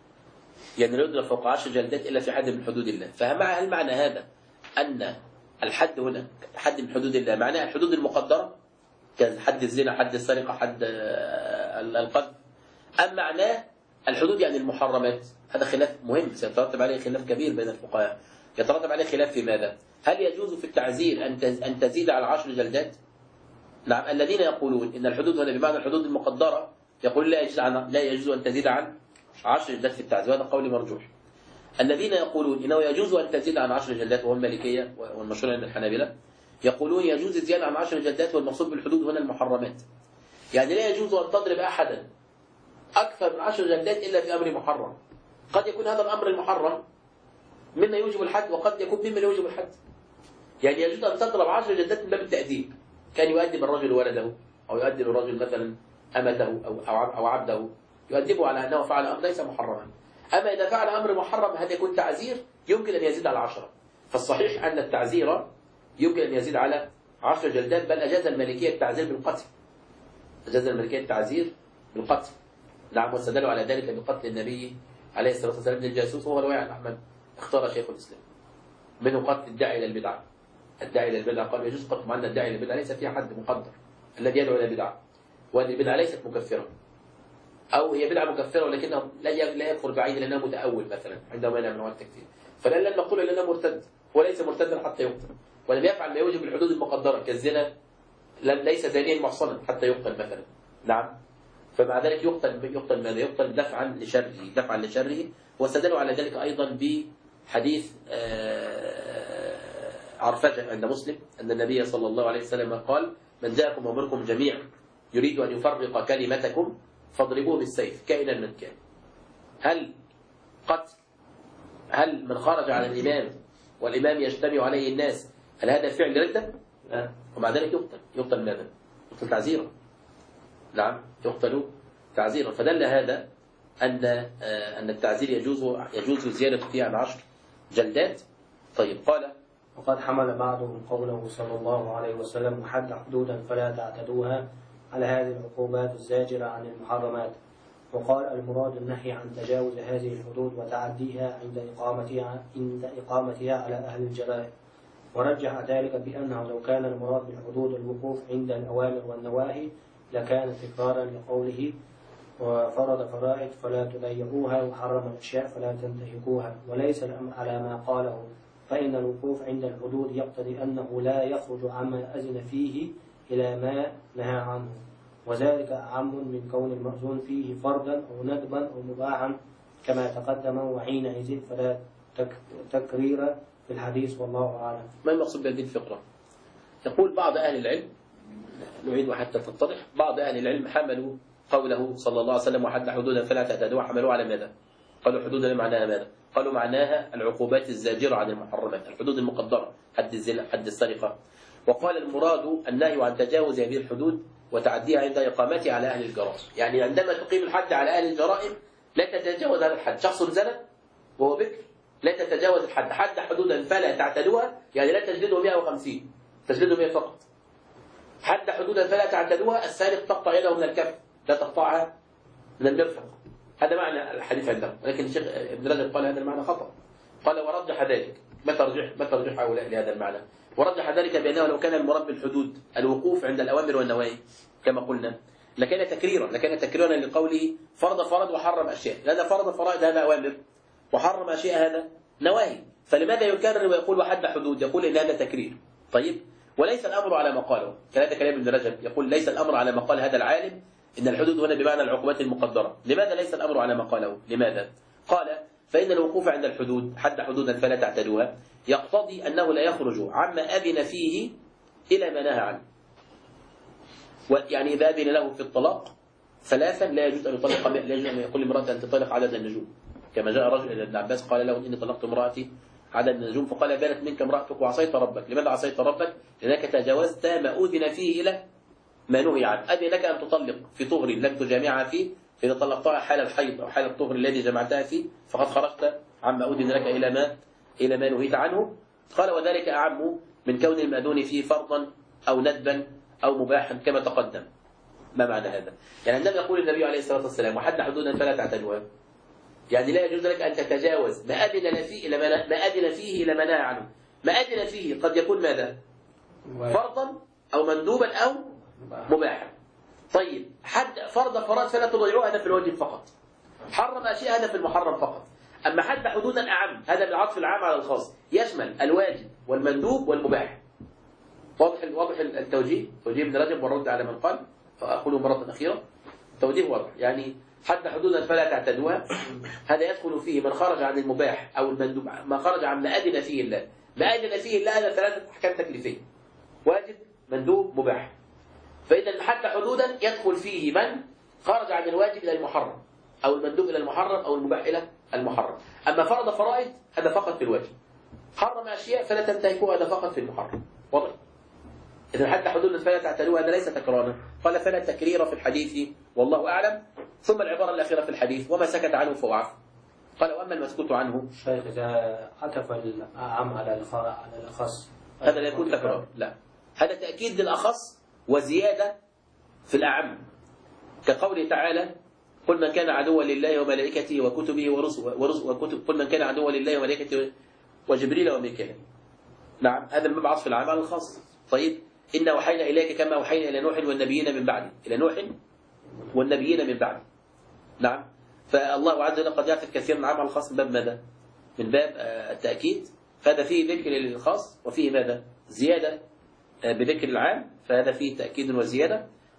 لا يضرب فوق 10 جلدات إلا في حد من حدود الله. هل معنى هذا أن الحد هنا حد من حدود الله معناه الحدود المقدرة كحد الزنا، حد السرقة، حد القذف، أم معناه الحدود يعني المحرمات؟ هذا خلاف مهم سيترتب عليه خلاف كبير بين الفقهاء. يترتب عليه خلاف في ماذا؟ هل يجوز في التعزير أن تزيد على 10 جلدات؟ نعم. الذين يقولون إن الحدود هنا بمعنى الحدود المقدرة يقول لا يجوز أن تزيد عن 10 جلدات في التعزير. هذا قول مرجوح. الذين يقولون إنه يجوز أن تزيد عن 10 جلدات وهم المالكية والمشهور عند الحنابلة يقولون يجوز الزيادة عن 10 جلدات، والمقصود بالحدود هنا المحرمات. يعني لا يجوز أن تضرب أحدا أكثر من 10 جلدات إلا في أمر محرم. قد يكون هذا الأمر المحرم مما يوجب الحد، وقد يكون مما لا يوجب الحد. يعني يجوز أن تضرب 10 جلدات من باب التأديب، كان يؤدب الرجل ولده، أو يؤدب الرجل مثلا أمته أو عبده، يؤدبه على أنه فعل أمر ليس محرما. أما إذا فعل أمر محرم هل يكون تعزير؟ يمكن أن يزيد على 10. فالصحيح أن التعزير يمكن أن يزيد على 10 جلدات، بل أجاز المالكية التعزير بالقتل. أجاز المالكية التعزير بالقتل. نعم. واستدلوا على ذلك بقتل النبي عليه الصلاة والسلام للجاسوس، وهو رواية عن أحمد اختار شيخ الإسلام. منه قتل الداعي إلى البدعة. الداعي إلى البدعة قال يجوز قتل، مع أن الداعي إلى البدعة ليس فيها حد مقدر، الذي يدعو إلى البدعة، وهذه البدعة ليست مكفرة، أو هي بدعة مكفرة ولكنه لا يكفر بعيد لأنه متأول مثلا عندما مانع من أنواع التكفير، فلا لن نقول لأنه مرتد، وليس مرتدا حتى يقتل، ولم يفعل ما يوجب الحدود المقدرة كالزنا، ليس زانيا محصنا حتى يقتل مثلا. نعم. فمع ذلك يقتل ماذا؟ يقتل دفعا لشره. واستدلوا على ذلك أيضا بحديث عرفجة عند مسلم أن النبي صلى الله عليه وسلم قال: من جاءكم ومنكم جميعا يريد أن يفرق كلمتكم فاضربوه بالسيف كائنا من كان. هل من خرج على الإمام والإمام يجتمع عليه الناس هل هذا فعل ردة؟ لا. ومع ذلك يقتل ماذا؟ يقتل تعزيرا. نعم، يقتل تعزيرا. فدل هذا أن التعزير يجوز زيادة فيه عن 10 جلدات. طيب، قال: وقد حمل بعضهم قوله صلى الله عليه وسلم: وحد حدودا فلا تعتدوها، على هذه العقوبات الزاجرة عن المحرمات. وقال: المراد النهي عن تجاوز هذه الحدود وتعديها عند إقامتها على أهل الجرائم. ورجح ذلك بأنه لو كان المراد بالحدود الوقوف عند الأوامر والنواهي لكان تكرارا لقوله: وفرض فرائض فلا تضيعوها، وحرم أشياء فلا تنتهكوها. وليس الأمر على ما قاله، فإن الوقوف عند الحدود يقتضي أنه لا يخرج عما أذن فيه إلى ما نهى عنه، وذلك أعم من كون المأذون فيه فردا أو ندبا أو مباحا كما تقدم. وحينئذ فلا تكرير في الحديث، والله أعلم. ما المقصود بهذه الفقرة؟ يقول بعض أهل العلم، نعيد حتى تتضح، بعض أهل العلم حملوا قوله صلى الله عليه وسلم: وحد حدودا فلا تعتدوها، حملوا على ماذا؟ قالوا حدودا معناها ماذا؟ قالوا معناها العقوبات الزاجرة عن المحرمات، الحدود المقدرة، حد الزنا، حد السرقة. وقال المراد النهي عن تجاوز هذه الحدود وتعديها عند إقامتها على أهل الجرائم. يعني عندما تقيم الحد على أهل الجرائم لا تتجاوز هذا الحد. شخص زنى وهو بكر لا تتجاوز الحد. حد حدودا فلا تعتدوها، يعني لا تجلده 150، تجلده 100 فقط. حد حدودا فلا تعتدوها، السارق تقطع يده من الكف، لا تقطعها من المرفق. هذا معنى الحديث عندهم، ولكن الشيخ ابن رجب قال هذا المعنى خطأ. قال: ورجح ذلك. ما ترجح هؤلاء لهذا المعنى؟ ورجح ذلك بأنه لو كان المراد بالحدود الوقوف عند الأوامر والنواهي كما قلنا لكان تكريرا لقوله: فرض وحرم أشياء، لأن فرض فرائض هذا أوامر، وحرم أشياء هذا نواهي. فلماذا يكرر ويقول وحد حدود؟ يقول إن هذا تكرير. طيب، وليس الأمر على ما قاله. هذا كلام ابن رجب، يقول: ليس الأمر على ما قال هذا العالم إن الحدود هنا بمعنى العقوبات المقدرة. لماذا ليس الأمر على ما قاله؟ لماذا؟ قال: فإن الوقوف عند الحدود، حد حدودا فلا تعتدوها، يقتضي أنه لا يخرج عما أذن فيه إلى ما نهى عنه. يعني إذا أذن له في الطلاق 3 لا يجوز أن يطلق، لا يجوز أن يقول لامرأة أن تطلق عدد النجوم، كما جاء رجل إلى ابن عباس قال له: إني طلقت امرأتي عدد النجوم، فقال: بانت منك امرأتك وعصيت ربك. لماذا عصيت ربك؟ لأنك تجاوزت ما أذن فيه إلى ما نهي عنه. أذن لك أن تطلق في طهر لم تجامعها فيه، فإذا طلقتها حال الحيض أو حال الطهر الذي جمعتها فيه فقد خرجت عما أذن لك إلى ما نهيت عنه. قال: وذلك أعم من كون المأذون فيه فرضا أو ندبا أو مباحا كما تقدم. ما معنى هذا؟ يعني عندما يقول النبي عليه الصلاة والسلام: وحد حدودا فلا تعتدوها، يعني لا يجوز لك أن تتجاوز ما أذن فيه إلى ما نهى عنه. ما أذن فيه قد يكون ماذا؟ فرضا أو مندوبا أو مباحا. طيب، حد فرض فرائض فلا تضيعوها، هذا في الواجب فقط. حرم أشياء، هذا في المحرم فقط. أما حد حدودا أعم، هذا بالعطف العام على الخاص، يشمل الواجب والمندوب والمباح. واضح التوجيه، توجيه ابن رجب والرد على من قال، فأقوله مرة أخيرة. توجيه واضح، يعني حد حدودا فلا تعتدوها، هذا يدخل فيه من خرج عن المباح أو المندوب، ما خرج عن ما أذن فيه الله. ما أذن فيه الله هذا 3 أحكام تكليفية: واجب، مندوب، مباح. فإذا حد حدودا يدخل فيه من خرج عن الواجب إلى المحرم، أو المندوب إلى المحرم، أو المباح إلى المحرم. أما فرض فرائض هذا فقط في الواجب. حرم أشياء فلا تنتهكوها، هذا فقط في المحرم. واضح؟ إذا حتى حدودا فلا تعتدوها هذا ليس تكرارا. قال: فلا تكرير في الحديث والله أعلم. ثم العبارة الأخيرة في الحديث: وما سكت عنه فهو عفو. قال: وأما المسكوت عنه، الشيخ إذا عطف الأعم على الأخص هذا لا يكون تكرار، لا، هذا تأكيد للأخص وزيادة في الأعم، كقوله تعالى: قل من كان عدوا لله وملائكته وكتبه ورسله قل من كان عدوا لله وملائكته وجبريل وميكائيل. نعم، هذا من بعض في العام على الخاص. طيب، إنا وحينا إليك كما وحينا إلى نوح والنبيين من بعده، إلى نوح والنبيين من بعده. نعم، فالله عز وجل قد يعطي كثير من العام على الخاص من باب ماذا؟ من باب التأكيد. فهذا فيه ذكر للخاص، وفيه ماذا؟ زيادة بذكر العام، فهذا فيه تأكيد وزيادة.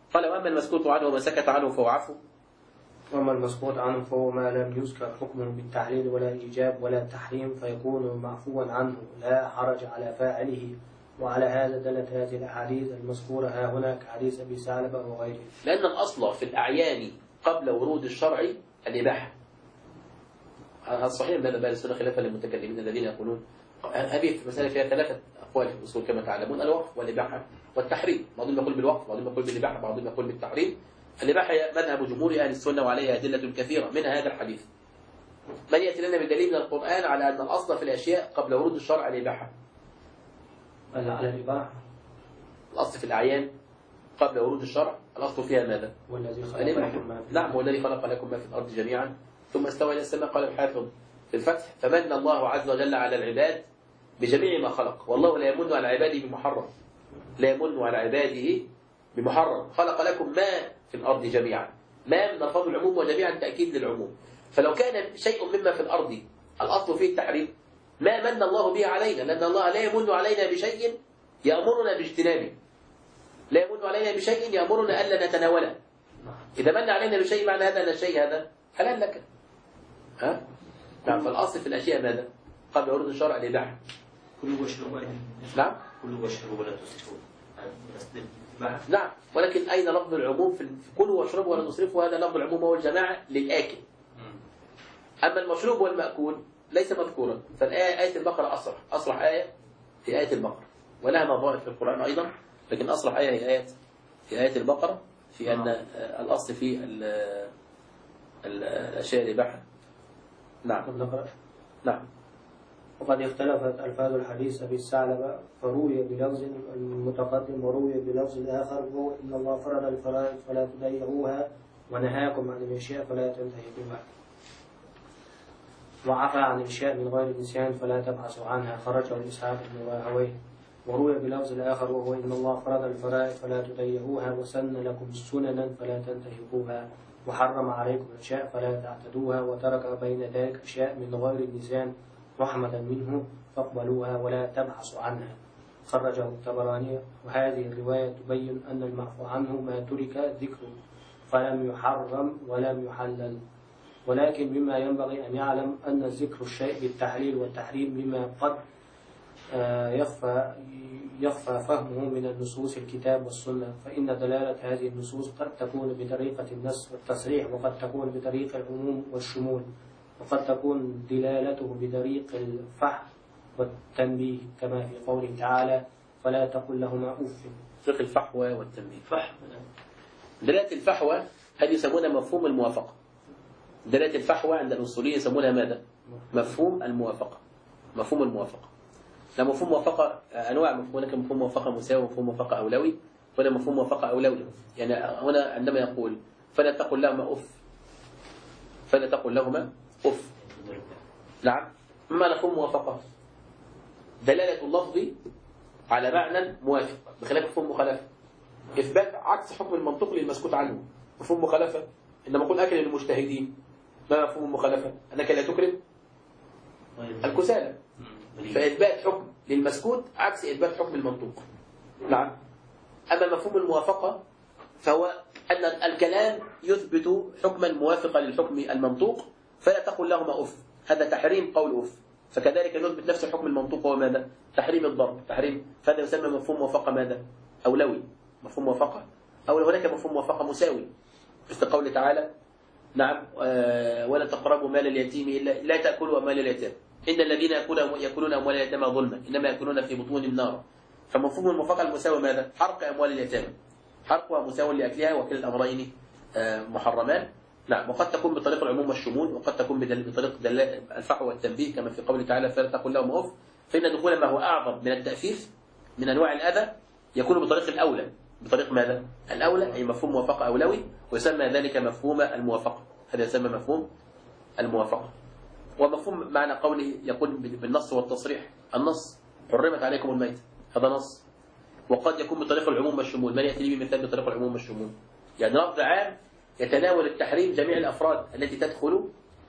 قال وأما المسكوت عنه وما سكت عنه فهو عفو. وأما المسكوت عنه فهو ما لم يذكر حكمه بالتحليل ولا إيجاب ولا تحريم فيكون معفوا عنه لا حرج على فاعله. وعلى هذا دلت هذه الأحاديث المذكورة ها هنا كحديث أبي ثعلبة وغيره. لأن الأصل في الأعيان قبل ورود الشرع الإباحة. هذا صحيح من هذا السنة خلافا للمتكلمين الذين يقولون هذه المسألة فيها ثلاثة أقوال في الأصول كما تعلمون: الوقف والإباحة والتحريم. بعضهم يقول بالوقف، بعضهم يقول بالإباحة، بعضهم يقول بالتحريم. الإباحة هي مذهب جمهور أهل السنة وعليها أدلة كثيرة منها هذا الحديث. من يأتي لنا بدليل من القرآن على أن الأصل في الأشياء قبل ورود الشرع الإباحة؟ على الإباحة. الأصل في الأعيان قبل ورود الشرع الأصل فيها ماذا؟ والذي خلق الإباحة. لكم ما في نعم، هو الذي خلق لكم ما في الأرض جميعا ثم استوى إلى السماء. قال الحافظ في الفتح: فمن الله عز وجل على العباد بجميع ما خلق، والله لا يمن على عباده بمحرم، لا يمن على عباده بمحرم. خلق لكم ما في الأرض جميعا. ما من ألفاظ العموم وجميعا تأكيد للعموم. فلو كان شيء مما في الأرض الأصل فيه التحريم ما من الله به علينا، لأن الله لا يمن علينا بشيء يأمرنا باجتنابه، لا يمن علينا بشيء يأمرنا ألا نتناوله. إذا من علينا بشيء معنى هذا أن الشيء هذا حلال لك. ها؟ نعم، فالأصل في الأشياء ماذا؟ قبل ورود الشرع الإباحة. كلوا واشربوا. نعم؟ كلوا واشربوا ولا تسرفوا. نعم، ولكن أين لفظ العموم في كلوا واشربوا ولا تسرفوا؟ هذا لفظ العموم هو الجماعة للآكل. أما المشروب والمأكول ليس مذكورا. فالآية آية البقرة أصرح آية في آية البقرة، ولها نظائر في القرآن أيضا، لكن أصرح آية هي آية البقرة في أن الأصل في الأشياء الإباحة. نعم. نعم. وقد اختلفت ألفاظ الحديث أبي الثعلبة فروي بلفظ المتقدم وروي بلفظ الآخر هو إن الله فرض الفرائض فلا تضيعوها ونهاكم عن الأشياء فلا تنتهكوها وعفى عن الأشياء من غير نسيان فلا تبحثوا عنها. خرجه إسحاق بن راهويه. وروي بلفظ الآخر وهو إن الله فرض الفرائض فلا تضيعوها وسن لكم سننا فلا تنتهكوها وحرم عليكم أشياء فلا تعتدوها وترك بين ذلك أشياء من غير النسيان رحمة منه فاقبلوها ولا تبحثوا عنها. خرجه الطبراني. وهذه الرواية تبين أن المعفو عنه ما ترك ذكره فلم يحرم ولم يحلل. ولكن مما ينبغي أن يعلم أن ذكر الشيء بالتحليل والتحريم مما قد يخفى فهمه من النصوص الكتاب والسنة، فإن دلالة هذه النصوص قد تكون بطريقة النص والتصريح وقد تكون بطريق العموم والشمول وقد تكون دلالته بطريق الفحم والتنبيه كما في قوله تعالى فلا تقل لهما أف. طريق الفحوى والتنبيه. فحم. دلالة الفحوى هذه يسمونها مفهوم الموافقة. دلالة الفحوى عند الأصوليين يسمونها ماذا؟ مفهوم الموافقة. مفهوم الموافقة. لا، مفهوم موافقة أنواع. هناك مفهوم موافقة مساوي ومفهوم موافقة أولوي، وهنا مفهوم موافقة أولوي. يعني هنا عندما يقول فلا تقل لهما أف، فلا تقل لهما أف. نعم. ما مفهوم موافقة؟ دلالة اللفظ على معنى موافق بخلاف مفهوم مخالفة. إثبات عكس حكم المنطق للمسكوت عنه. مفهوم مخالفة إنما قل أكل للمجتهدين. ما مفهوم المخالفة؟ أنك لا تكرم الكسالى. فإثبات حكم للمسكوت عكس إثبات حكم المنطوق. نعم. أما مفهوم الموافقة فهو أن الكلام يثبت حكما موافقا للحكم المنطوق فلا تقل لهما أف. هذا تحريم قول أف. فكذلك نثبت نفس الحكم المنطوق هو ماذا؟ تحريم الضرب. تحريم. فهذا يسمى مفهوم موافقة ماذا؟ أولوي. مفهوم موافقة أو هناك مفهوم موافقة مساوي مثل قوله تعالى نعم ولا تقربوا مال اليتيم إلا لا تأكلوا أموال اليتامى إن الذين يأكلون أموال اليتامى ظلما إنما يأكلون في بطون النار. فمفهوم الموافقة المساوي ماذا؟ حرق أموال اليتامى. حرقها مساو لأكلها وكلا الأمرين محرمان. نعم. وقد تكون بطريق العموم والشمول وقد تكون بطريق الفحوى والتنبيه كما في قوله تعالى فلا تقل لهم أف. فإن دخول ما هو أعظم من التأفيف من أنواع الأذى يكون بطريق الأولى. بطريق ماذا؟ الأولى أي مفهوم موافقة أولوي ويسمى ذلك مفهوم الموافقة. هذا يسمى مفهوم الموافقة. ومفهوم معنى قوله يكون بالنص والتصريح. النص حرمت عليكم الميت هذا نص. وقد يكون بطريق العموم والشمول. من يأتي لي بمثال بطريق العموم والشمول؟ يعني لفظ عام يتناول التحريم جميع الأفراد التي تدخل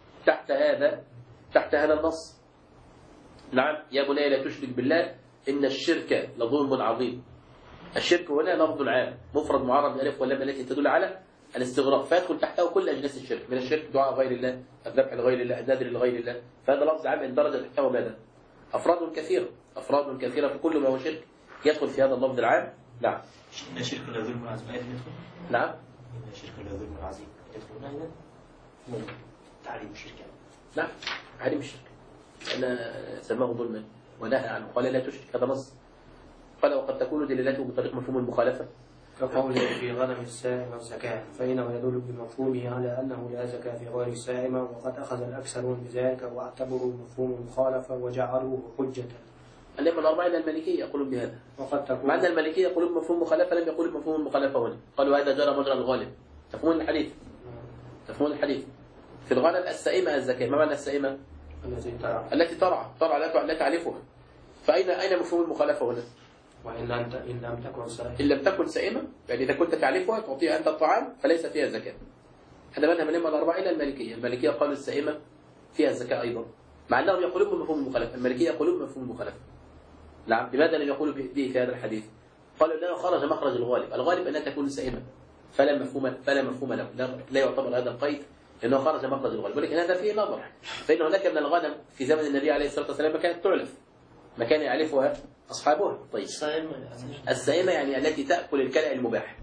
تحت هذا النص. نعم. يا بني لا تشرك بالله إن الشرك لظلم عظيم. الشرك هنا لفظ العام مفرد معرب بالالف واللام التي تدل على الاستغراق، فيدخل تحته كل اجناس الشرك. من الشرك دعاء غير الله، الذبح لغير الله، النذر لغير الله. فهذا لفظ عام ان درج تحته ماذا؟ افراد كثيره في كل ما هو شرك يدخل في هذا اللفظ العام. نعم. إن الشرك لا ظلم عظيم أيضا يدخل؟ نعم. إن الشرك لا ظلم عظيم يدخل أيضا؟ تعريف الشرك يعني. نعم، تعريف الشرك أنا سماه ظلما ونهى عنه، قال لا تشرك، هذا نص. قال وقد تكون دلالته بطريق مفهوم المخالفة كقوله في غنم السائمة الزكاة، فإنه يدل بمفهومه على أنه لا زكاة في غير السائمة، وقد أخذ الأكثرون بذلك واعتبروا مفهوم المخالفة وجعلوه حجة. الأئمة الأربعة إلى المالكية يقولون بهذا، وقد تكون مع أن المالكية يقولون بمفهوم المخالفة، لم يقولوا بمفهوم المخالفة هنا، قالوا هذا جرى مجرى الغالب. تفهمون الحديث؟ تفهمون الحديث؟ في الغنم السائمة الزكاة، ما معنى السائمة؟ التي ترعى لا تعرفها. فأين مفهوم المخالفة هنا؟ وإن لم تكن سائمة، إن لم تكن سائمة، يعني إذا كنت تعرفها تعطيها أنت الطعام فليس فيها زكاة. هذا مذهب الأئمة الأربعة إلى المالكية. المالكية قالوا السائمة فيها الزكاة أيضا، مع أنهم يقولون بمفهوم المخالفة. المالكية يقولون بمفهوم المخالفة. نعم. لماذا لم يقولوا به في هذا الحديث؟ قالوا لأنه خرج مخرج الغالب، الغالب أنها تكون سائمة، فلا مفهوم له، لا يعتبر هذا القيد لأنه خرج مخرج الغالب. ولكن هذا فيه نظر، فإن هناك من الغنم في زمن النبي عليه الصلاة والسلام ما كانت تعلف، ما كان يعرفها أصحابها. طيب، السائمة يعني التي تأكل الكلأ المباح،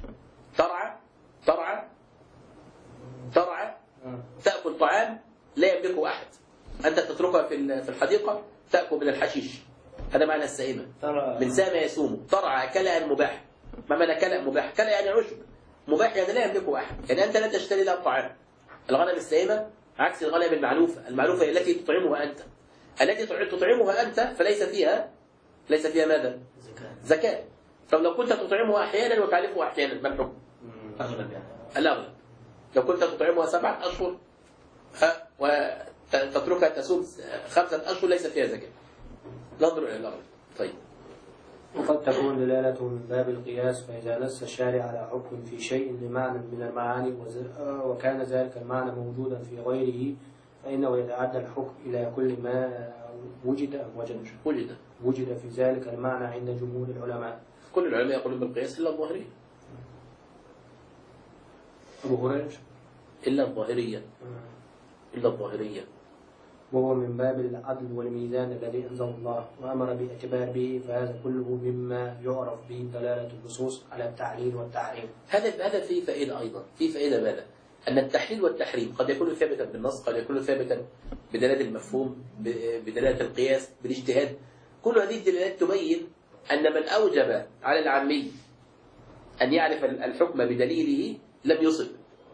ترعى تأكل طعام لا يملكه أحد، أنت تتركها في الحديقة تأكل من الحشيش. هذا معنى السائمة، من سام يسوم، ترعى كلأ مباح. ما معنى كلأ مباح؟ كلأ يعني عشب مباح، يعني لا يملكه أحد، يعني أنت لا تشتري لها الطعام. الغنم السائمة عكس الغنم المعلوفة هي التي تطعمها أنت، التي تطعمها أنت فليس فيها ماذا؟ زكاة. فلو كنت تطعمها أحيانا وتعرفها أحيانا، ما الحكم؟ أغلب يعني. الأغلب. لو كنت تطعمها 7 أشهر وتتركها تسوم 5 أشهر ليس فيها زكاة. ننظر إلى الأغلب. طيب. وقد تكون دلالته من باب القياس، فإذا نص الشارع على حكم في شيء لمعنى من المعاني وكان ذلك المعنى موجودا في غيره، فإنه يتعدى الحكم إلى كل ما وجد في ذلك المعنى عند جمهور العلماء. كل العلماء يقولون بالقياس إلا الظاهرية. أبو هريرة إلا الظاهرية. وهو من باب العدل والميزان الذي أنزل الله وأمر بالاعتبار به، فهذا كله مما يعرف به دلالة النصوص على التعليل والتحريم. هذا فيه فائدة أيضا، فيه فائدة ماذا؟ أن التحليل والتحريم قد يكون ثابتا بالنص، قد يكون ثابتا بدلالة المفهوم، بدلالة القياس، بالاجتهاد. كل هذه الدلالات تبين أن من أوجب على العامي أن يعرف الحكم بدليله لم يصب.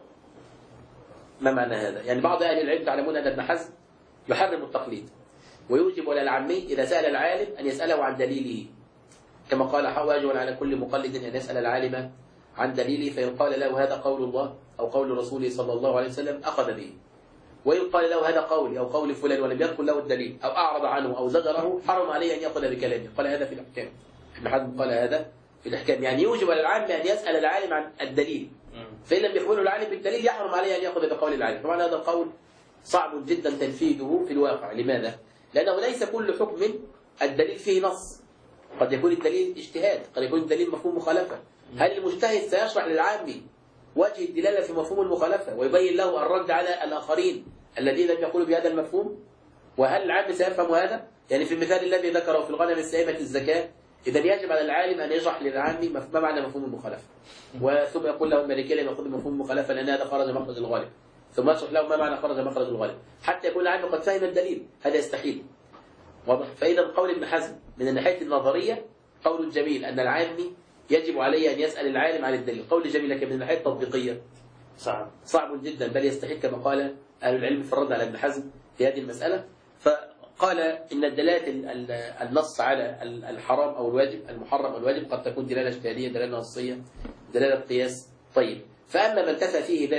ما معنى هذا؟ يعني بعض أهل العلم تعلمون أن ابن حزم يحرم التقليد ويوجب على العامي إذا سأل العالم أن يسأله عن دليله، كما قال واجب على كل مقلد أن يسأل العالم عن دليله، فإن قال له هذا قول الله أو قول رسوله صلى الله عليه وسلم أخذ به، وإن قال له هذا قولي أو قول فلان ولم يذكر له الدليل أو أعرض عنه أو زجره حرم عليه أن يأخذ بكلامه. قال هذا في الأحكام. ابن حزم قال هذا في الأحكام، يعني يوجب على العالم أن يسأل العالم عن الدليل، فإن لم يخبره العالم بالدليل يحرم عليه أن يأخذ بقول العالم. طبعا هذا القول صعب جدا تنفيذه في الواقع. لماذا؟ لأنه ليس كل حكم الدليل فيه نص، قد يكون الدليل اجتهاد، قد يكون الدليل مفهوم مخالفة. هل المجتهد سيشرح للعامي وجه الدلالة في مفهوم المخالفة ويبين له الرد على الآخرين الذين لم يقولوا بهذا المفهوم؟ وهل العام سيفهم هذا؟ يعني في المثال الذي ذكره في الغنم السائمة الزكاة، إذا يجب على العالم أن يشرح للعامي ما معنى مفهوم المخالفة، وثم يقول له المالكية لم يأخذ مفهوم المخالفة لأن هذا خرج مخرج الغالب، ثم يشرح له ما معنى خرج مخرج الغالب حتى يكون العالم قد فهم الدليل. هذا يستحيل. واضح؟ فإذا قول ابن حزم من الناحية النظرية قول جميل، أن العامي يجب عليه أن يسأل العالم عن الدليل، قول جميل. لكن من الناحية التطبيقية صعب جدا، بل يستحيل كما قال أهل العلم في الرد على ابن حزم في هذه المسألة. فقال إن الدلالة النص على الحرام أو الواجب، المحرم أو الواجب، قد تكون دلالة اجتهادية، دلالة نصية، دلالة قياس. طيب، فأما من تفى فيه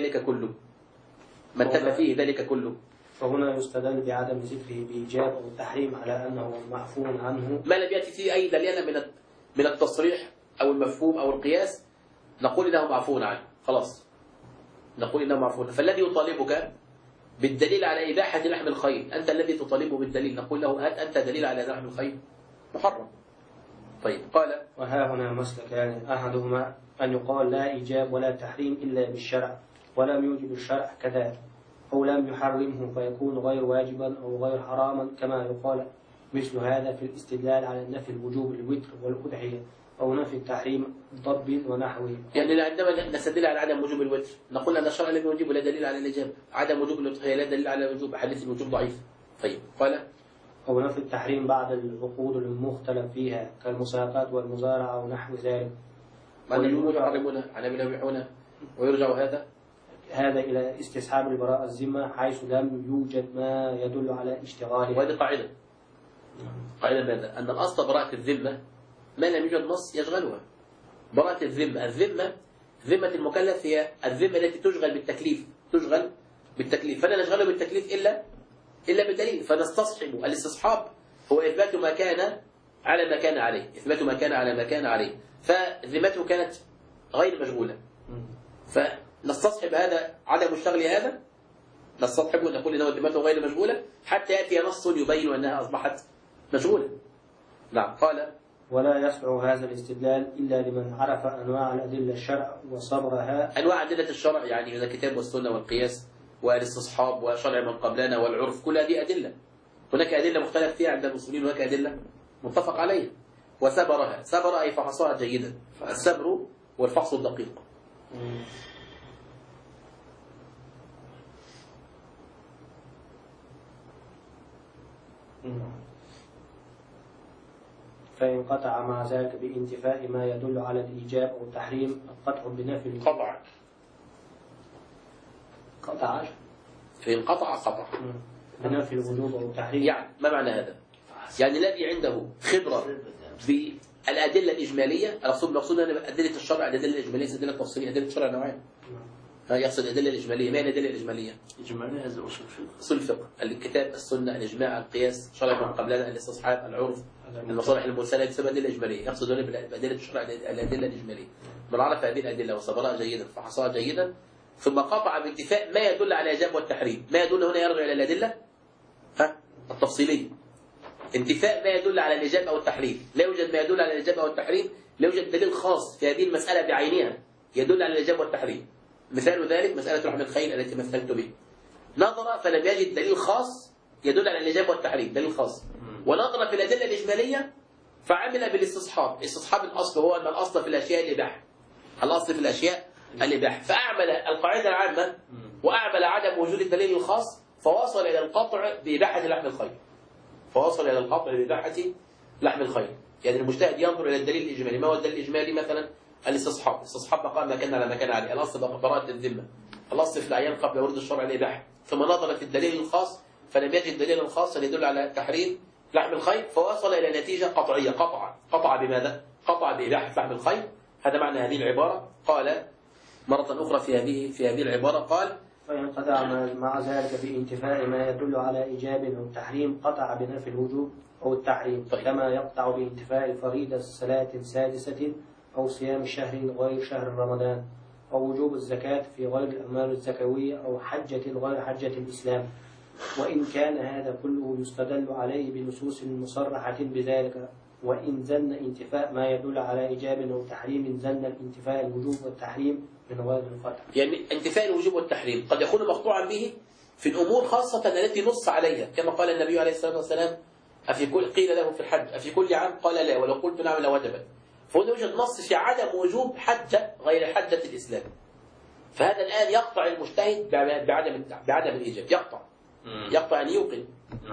ذلك كله فهنا يستدل بعدم ذكره بإيجاب أو التحريم على أنه معفو عنه، ما لم يأتي فيه أي دليل من التصريح أو المفهوم أو القياس، نقول إنه معفو عنه. خلاص، نقول إنه معفو عنه. فالذي يطالبك بالدليل على إباحة لحم الخيل، أنت الذي تطالبه بالدليل، نقول له هات أنت دليل على لحم الخيل، محرم. طيب قال وها هنا مسلكان، أحدهما أن يقال لا إيجاب ولا تحريم إلا بالشرع ولم يوجب الشرع كذا، أو لم يحرمه فيكون غير واجبا أو غير حراما كما يقال مثل هذا في الاستدلال على نفي الوجوب الوتر والأضحية أو نفي التحريم ضرب ونحوه. يعني عندما نستدل على عدم وجوب الوتر نقول أن الشرع لم يوجب ولا دليل على الإجابة، عدم وجوب الأضحية لا دليل على الوجوب، حديث الوجوب ضعيف. طيب قال أو نفي التحريم بعد العقود المختلف فيها كالمساقات والمزارعة ونحو ذلك. من يحرمونه عن يبيحونه ويرجع هذا إلى استصحاب البراءة الذمة حيث لم يوجد ما يدل على اشتغالها. وهذه قاعدة ماذا؟ أن الأصل براءة الذمة ما لم يوجد نص يشغلها. براءة الذمة، ذمة المكلف هي الذمة التي تشغل بالتكليف، فلا نشغله بالتكليف إلا بالدليل، فنستصحب. الاستصحاب هو إثبات ما كان على ما كان عليه، فذمته كانت غير مشغولة، فنستصحب هذا عدم الشغل، هذا نستصحب ونقول إنه ذمته غير مشغولة حتى يأتي نص يبين أنها أصبحت مشغولة. نعم قال ولا يصلح هذا الاستدلال إلا لمن عرف أنواع الأدلة الشرع وصبرها. أنواع أدلة الشرع يعني من الكتاب والسنة والقياس والاستصحاب وشرع من قبلنا والعرف، كل هذه أدلة. هناك أدلة مختلف فيها عند المسلمين وهناك أدلة متفق عليها. وسبرها، سبر أي فحصها جيدا، السبر والفحص الدقيق. فإن قطع مع ذلك بانتفاء ما يدل على الإيجاب أو التحريم القطع بنفي قطع فإن قطع بنفي الوجوب أو التحريم. يعني ما معنى هذا؟ يعني الذي عنده خبرة بالأدلة الإجمالية، المقصود أن أدلة الشرع أدلة الإجمالية أدلة التفصيلية، أدلة الشرع نوعين. يقصد الأدلة الإجمالية. ما هي الأدلة الإجمالية؟ إجمالية هذا أصول الفقه، الكتاب، السنة، الإجماع، القياس، شرع من قبلنا، الاستصحاب، العرف، المصالح المرسلة، تسمى أدلة إجمالية. يقصد هنا بأدلة الشرع الأدلة الإجمالية. من عرف هذه الأدلة وصبرها جيدا فحصها جيدا ثم قطع بانتفاء ما يدل على الإيجاب والتحريم. ما يدل هنا يرجع إلى الأدلة التفصيلية. انتفاء ما يدل على الإيجاب أو التحريم، لا يوجد ما يدل على الإيجاب أو التحريم، لا يوجد دليل خاص في هذه المسألة بعينها يدل على الإيجاب والتحريم. مثال ذلك مسألة رحم الخيل التي مثلت به، نظر فلم يجد دليل خاص يدل على الإيجاب والتحريم، دليل خاص، ونظر في الأدلة الإجمالية فعمل بالاستصحاب. استصحاب الأصل هو أن الأصل في الأشياء الإباحة، الأصل في الأشياء الإباحة، فأعمل القاعدة العامة وأعمل عدم وجود الدليل الخاص، فوصل إلى القطع بإباحة لحم الخيل. يعني المجتهد ينظر إلى الدليل الإجمالي. ما هو الدليل الإجمالي؟ مثلا الاستصحاب بقاء ما كان على ما كان عليه، الأصل براءة الذمة، الأصل في الأعيان قبل ورود الشرع الإباحة، ثم نظر في الدليل الخاص فلم يجد دليلا خاصا يدل على تحريم لحم الخيل، فوصل إلى نتيجة قطعية. قطع بماذا؟ قطع بإباحة لحم الخيل. هذا معنى هذه العبارة. قال مرة أخرى في هذه العبارة قال فإن قطع مع ذلك بانتفاء ما يدل على إيجاب أو تحريم قطع بنفي الوجوب أو التحريم. طيب. كما يقطع بانتفاء فريضة صلاة سادسة أو صيام شهر غير شهر رمضان أو وجوب الزكاة في غير الأعمال الزكوية أو حجة غير حجة الإسلام، وإن كان هذا كله يستدل عليه بنصوص مصرحة بذلك. وإن زن انتفاء ما يدل على إيجاب أو تحريم زن الانتفاء الوجوب والتحريم من غير الفتح. يعني انتفاء الوجوب والتحريم قد يكون مقطوعا به في الأمور خاصة التي نص عليها، كما قال النبي عليه الصلاة والسلام قيل له في الحج أفي كل عام؟ قال لا، ولو قلت نعم لوجبت. فهنا يوجد نص في عدم وجوب حجة غير حجة الإسلام، فهذا الآن يقطع المجتهد بعدم الإيجاب. يقطع أن يوقن.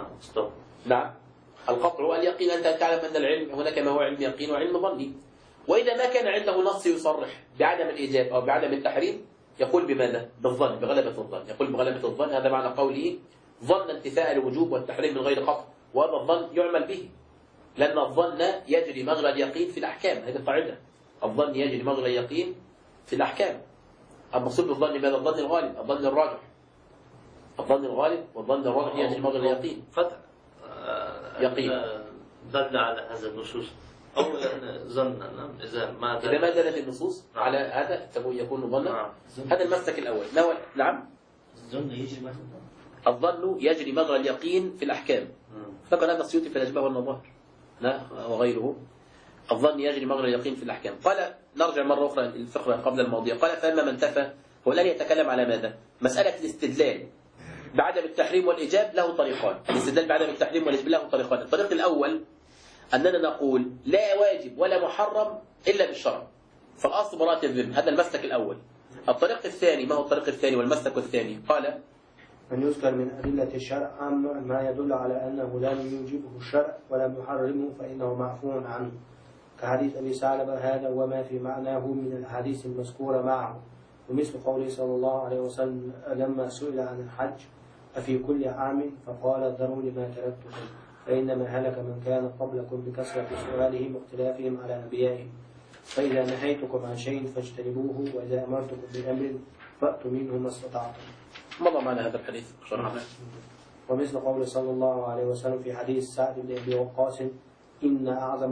نعم القطع هو اليقين. أنت تعلم أن العلم هناك ما هو علم يقين وعلم ظني، وإذا ما كان عنده نص يصرح بعدم الإيجاب أو بعدم التحريم يقول بماذا؟ بالظن، بغلبة الظن. يقول بغلبة الظن. هذا معنى قوله ظن انتفاء الوجوب والتحريم من غير قطع، وهذا الظن يعمل به، لأن الظن يجري مجرى اليقين في الأحكام. هذه القاعدة، الظن يجري مجرى اليقين في الأحكام. المقصود بالظن ماذا؟ الظن الغالب، الظن الراجح. الظن الغالب والظن الراجح يجري مجرى اليقين. قطع يقين دل على هذا النصوص أو ظن. إذا ما دلت النصوص على هذا يكون ظنا. هذا المسلك الأول. نعم الظن يجري مجرى الظن يجري مجرى اليقين في الأحكام. ذكر هذا السيوطي في الأشباه والمظاهر وغيره. الظن يجري مجرى اليقين في الأحكام. قال نرجع مرة أخرى الفقرة قبل الماضية. قال فأما من تفى هو الآن يتكلم على ماذا؟ مسألة الاستدلال بعدم التحريم والإيجاب له طريقان. الاستدلال بعدم التحريم والإيجاب له طريقان. الطريق الأول أننا نقول لا واجب ولا محرم إلا بالشرع، فالأصل براءة الذمة، هذا المسلك الأول. الطريق الثاني، ما هو الطريق الثاني والمسلك الثاني؟ قال من يذكر من أدلة الشرع ما يدل على أنه لم يوجبه الشرع ولم يحرمه فإنه معفو عنه، كحديث أبي ثعلبة هذا وما في معناه من الحديث المذكور معه، ومثل قوله صلى الله عليه وسلم لما سئل عن الحج أفي كل عام فقال ذروني ما تركتكم فإنما هلك من كان قبلكم بكثرة سؤالهم واختلافهم على أنبيائهم، فإذا نهيتكم عن شيء فاجتنبوه وإذا أمرتكم بأمر فأتوا منه ما استطعتم. مضى معنا هذا الحديث شرحنا. ومثل قوله صلى الله عليه وسلم في حديث سعد بن أبي وقاص إن أعظم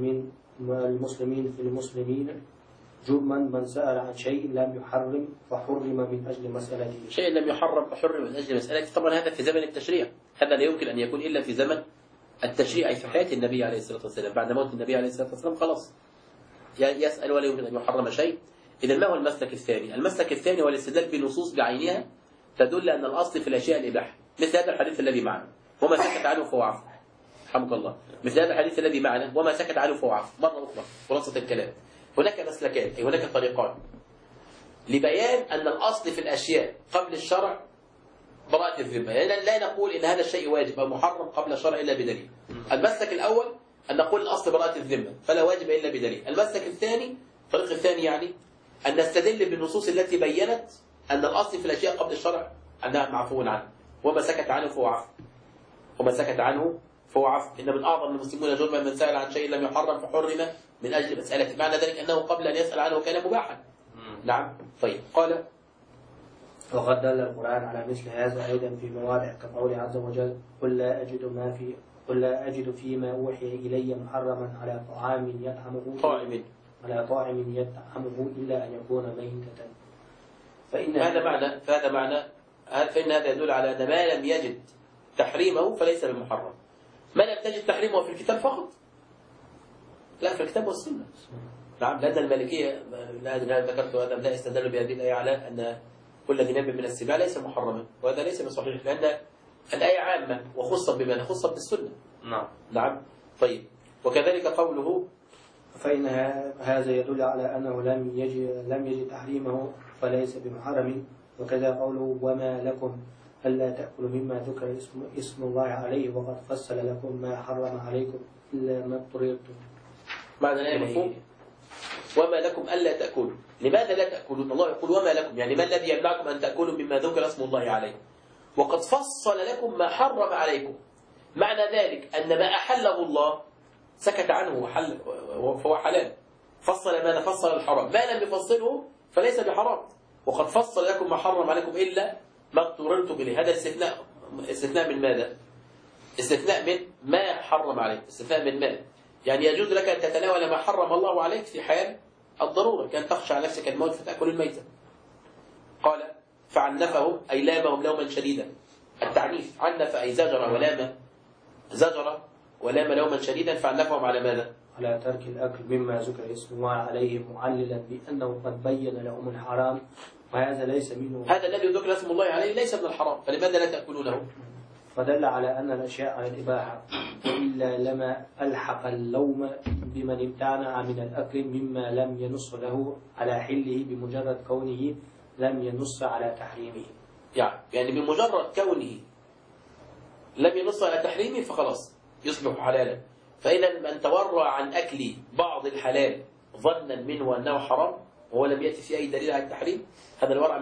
المسلمين في المسلمين جرما من سأل عن شيء لم يحرم فحرم من أجل مسألته. شيء لم يحرم فحرم من أجل مسألته. طبعا هذا في زمن التشريع، هذا لا يمكن أن يكون إلا في زمن التشريع، أي في حياة النبي عليه الصلاة والسلام. بعد موت النبي عليه الصلاة والسلام خلاص يسأل ولا يمكن أن يحرم شيء. إذا ما هو المسلك الثاني؟ المسلك الثاني هو الاستدلال بنصوص بعينها تدل أن الأصل في الأشياء الإباحة، مثل هذا الحديث الذي معنا وما سكت عنه فهو عفو. رحمك الله. مثل هذا الحديث الذي معنا وما سكت عنه فهو عفو. مرة أخرى خلاصة الكلام، هناك مسلكان، أي هناك طريقان لبيان أن الأصل في الأشياء قبل الشرع براءة الذمة، يعني لا نقول إن هذا الشيء واجب أو محرم قبل الشرع إلا بدليل. المسلك الأول أن نقول الأصل براءة الذمة فلا واجب إلا بدليل. المسلك الثاني، الطريق الثاني يعني أن نستدل بالنصوص التي بينت أن الأصل في الأشياء قبل الشرع أنها معفو عنه وما سكت عنه فهو عفو، وما سكت عنه فهو عفو. إن من أعظم المسلمين جرما من سأل عن شيء لم يحرم فحرم من أجل مسألته، معنى ذلك أنه قبل أن يسأل عنه كان مباحا. نعم. طيب قال وقد دل القرآن على مثل هذا أيضا في مواضع كقوله عز وجل قل لا أجد فيما أوحي إلي محرما على طاعم يطعمه إلا أن يكون ميتة. فإن هذا يدل على أن ما لم يجد تحريمه فليس بمحرم. ما لم تجد تحريمه في الكتاب فقط، لا، في الكتاب والسنة. نعم. لأن المالكية لا ذكرت هذا لا يستدل بهذه الآية على أن كل ذي ناب من السباع ليس محرما، وهذا ليس بصحيح، لأن الآية عامة وخصت بما خصت بالسنة. نعم. طيب وكذلك قوله فإن هذا يدل على أنه لم يجد تحريمه فليس بمحرم، وكذا قوله وما لكم ألا تأكلوا مما ذكر اسم الله عليه وقد فصل لكم ما حرم عليكم إلا ما اضطررتم. معنى الآية مفهوم؟ وما لكم ألا تأكلوا، لماذا لا تأكلون؟ الله يقول وما لكم، يعني ما الذي يمنعكم أن تأكلوا مما ذكر اسم الله عليه وقد فصل لكم ما حرم عليكم. معنى ذلك أن ما أحله الله سكت عنه فهو حلال. فصل ماذا؟ فصل الحرام. ما لم يفصله فليس بحرام. وقد فصل لكم ما حرم عليكم إلا ما اضطررتم إليه. هذا استثناء من ماذا؟ استثناء من ما حرم عليك، استثناء من ما، يعني يجوز لك أن تتناول ما حرم الله عليك في حال الضرورة، كان تخشى على نفسك الموت فتأكل الميتة. قال فعنفهم أي لامهم لوما شديدا. التعنيف عنف أي زجر ولام لوما شديدا، فعنفهم على ماذا؟ على ترك الأكل مما ذكر اسم الله عليه معللا بأنه قد بين لهم الحرام وهذا ليس منه. هذا الذي ذكر اسم الله عليه ليس من الحرام، فلماذا لا تأكلونه؟ فدل على أن الأشياء على الإباحة، وإلا لما ألحق اللوم بمن امتنع من الأكل مما لم ينص له على حله بمجرد كونه لم ينص على تحريمه. يعني بمجرد كونه لم ينص على تحريمه فخلاص يصبح حلالا. فإذا من تورع عن أكل بعض الحلال ظنا منه أنه حرام وهو لم يأتي في أي دليل على التحريم، هذا الورع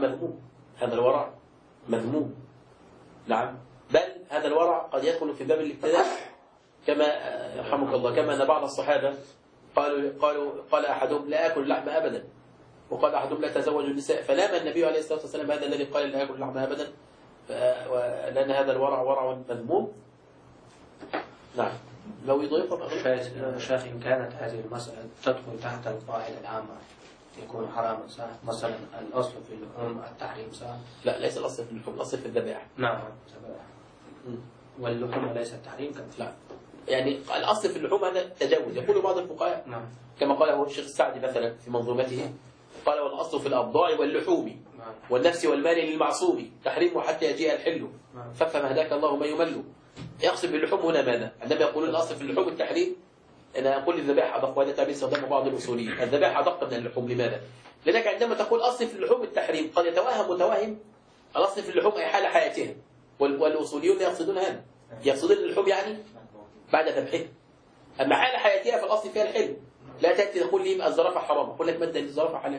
مذموم. نعم. بل هذا الورع قد يدخل في باب الابتداع، كما يرحمك الله، كما أن بعض الصحابة قال أحدهم لا أكل اللحم أبدا، وقال أحدهم لا تزوج النساء، فلام النبي عليه الصلاة والسلام هذا الذي قال لا أكل اللحم أبدا، لأن هذا الورع ورع مذموم. نعم. لو يضيف شيخ إن كانت هذه المسألة تدخل تحت القاعدة العامة يكون حراما صح؟ مثلا الأصل في اللحوم التحريم صح؟ لا، ليس الأصل في اللحوم، الأصل في الذبائح. نعم، واللحوم ليس التحريم لا. يعني الأصل في اللحوم هذا التجاوز. يقول بعض الفقهاء نعم. كما قاله الشيخ السعدي مثلا في منظومته، قال والأصل في الأبضاع واللحوم نعم. والنفس والمال للمعصوم تحريمه حتى يجيء الحل نعم. فافهم هداك الله ما يمل. يقصد باللحوم هنا ماذا؟ عندما يقولون الأصل في اللحوم التحريم، أنا أقول الذبائح أدق، وهذا تعبير استخدامه بعض الأصوليين، الذبائح أدق من اللحوم. لماذا؟ لذلك عندما تقول أصل في اللحوم التحريم قد يتوهم متوهم الأصل في اللحوم أي حال حياتها، والأصوليون يقصدون هذا، يقصدون اللحوم يعني بعد ذبحها. أما حال حياتها فالأصل فيها الحل. لا تأتي تقول لي الزرافة حرام، أقول لك مادة الزرافة حلال،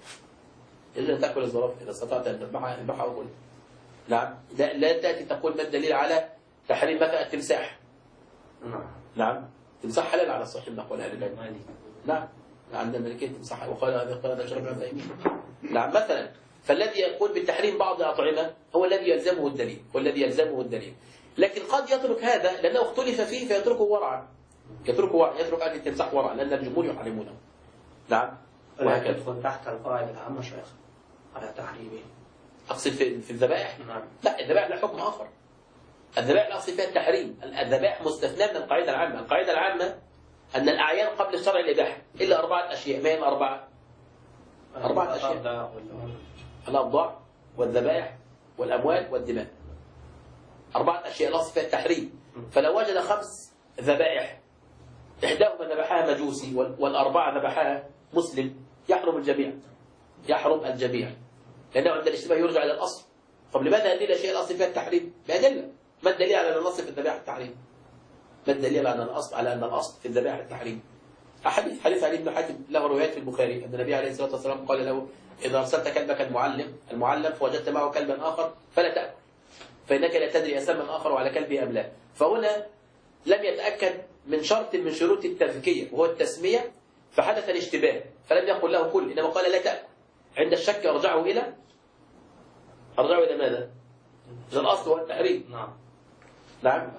إلا تأكل الزرافة إذا استطعت أن تذبحها اذبحها وكل. نعم. لا تأتي تقول ما الدليل على تحريم مثلا التمساح. نعم. تمساح حلال على الصحيح نقول أهل العلم. نعم. عندنا الملكية تمساح، وقال هذا شرب عن. نعم مثلا. فالذي يقول بالتحريم بعض الأطعمة هو الذي يلزمه الدليل، والذي يلزمه الدليل. لكن قد يترك هذا لأنه اختلف فيه فيتركه ورعا. يترك أكل التمساح ورعا لأن الجمهور يحرمونه. نعم. وهكذا يدخل تحت القاعدة العامة شيخ على تحريمه. أقصد في الذبائح؟ نعم. لا، الذبائح له حكم آخر. الذبائح الأصل فيها التحريم، الذبائح مستثنى من القاعدة العامة. القاعدة العامة أن الأعيان قبل الشرع الإباحة إلا 4 أشياء. ما هي الأربعة؟ 4 أشياء: الأبضاع والذبائح والأموال والدماء. 4 أشياء الأصل فيها التحريم. فلو وجد 5 ذبائح إحداهما ذبحها مجوسي والأربعة ذبحها مسلم يحرم الجميع. يحرم الجميع لأنه عند الاشتباه يرجع إلى الأصل. طب لماذا هذه الأشياء الأصل فيها التحريم؟ بأدلة. ما الدليل على أن الأصل في الذبائح التحريم؟ ما الدليل على أن الأصل في الذبائح التحريم؟ حديث علي بن حاتم له روايات في البخاري أن النبي عليه الصلاة والسلام قال له: إذا أرسلت كلبك المعلم فوجدت معه كلبا آخر فلا تأكل، فإنك لا تدري أسما آخر على كلبه أم لا. فهنا لم يتأكد من شرط من شروط التذكية وهو التسمية، فحدث الاشتباه فلم يقل له كل، إنما قال لا تأكل. عند الشك أرجعه إلى ماذا؟ إلى الأصل هو التحريم. نعم. نعم.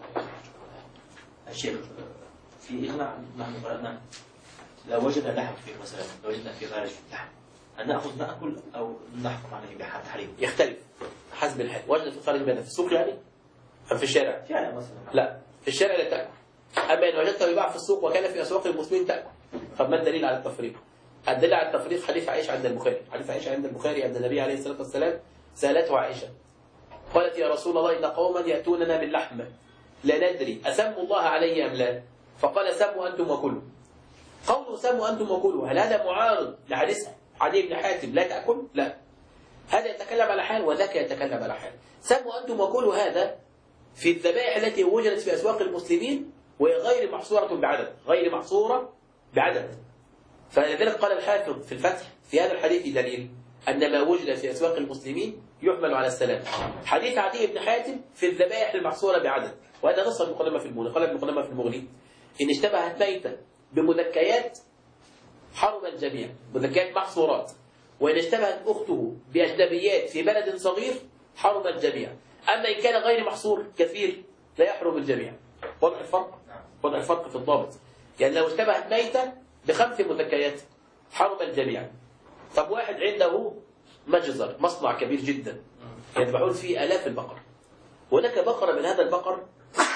الشيخ في إغناء نحن قرأنا لو وجد لحم فيه مثلا، لو وجدنا في خارج لحم، أن نأكل أو نحكم عليه بتحريم؟ يختلف حسب الحال. وجد في الخارج ماذا؟ في السوق يعني؟ أم في الشارع؟ شارع مثلا. لا، في الشارع لا تأكل. أما إن وجدته يباع في السوق وكان في أسواق المسلمين تأكل. طب ما الدليل على التفريق؟ الدليل على التفريق حديث عائشة عند البخاري. حديث عائشة عند البخاري أن النبي عليه الصلاة والسلام سألته عائشة قالت: يا رسول الله إن قوما يأتوننا باللحم لا ندري أسموا الله عليه أم لا؟ فقال: سموا أنتم وكلوا. قولوا سموا أنتم وكلوا هل هذا معارض لحديث عدي بن حاتم لا تأكل؟ لا، هذا يتكلم على حال وذاك يتكلم على حال. سموا أنتم وكلوا هذا في الذبائح التي وجدت في أسواق المسلمين وهي غير محصورة بعدد، غير محصورة بعدد. فلذلك قال الحافظ في الفتح: في هذا الحديث دليل أن ما وجد في أسواق المسلمين يحمل على السلام. حديث عدي بن حاتم في الذبائح المحصورة بعدد، وهذا نص المقدمة في المغني. قال المقدمة في المغني: إن اشتبهت ميتة بمذكيات حرم الجميع، مذكيات محصورات. وإن اشتبهت أخته بأجنبيات في بلد صغير حرم الجميع. أما إن كان غير محصور كثير لا يحرم الجميع. وضع الفرق؟ وضع الفرق في الضابط. يعني لو اشتبهت ميتة ب5 مذكيات حرم الجميع. طب واحد عنده مجزر، مصنع كبير جدا يذبحون فيه آلاف البقر، وهناك بقرة من هذا البقر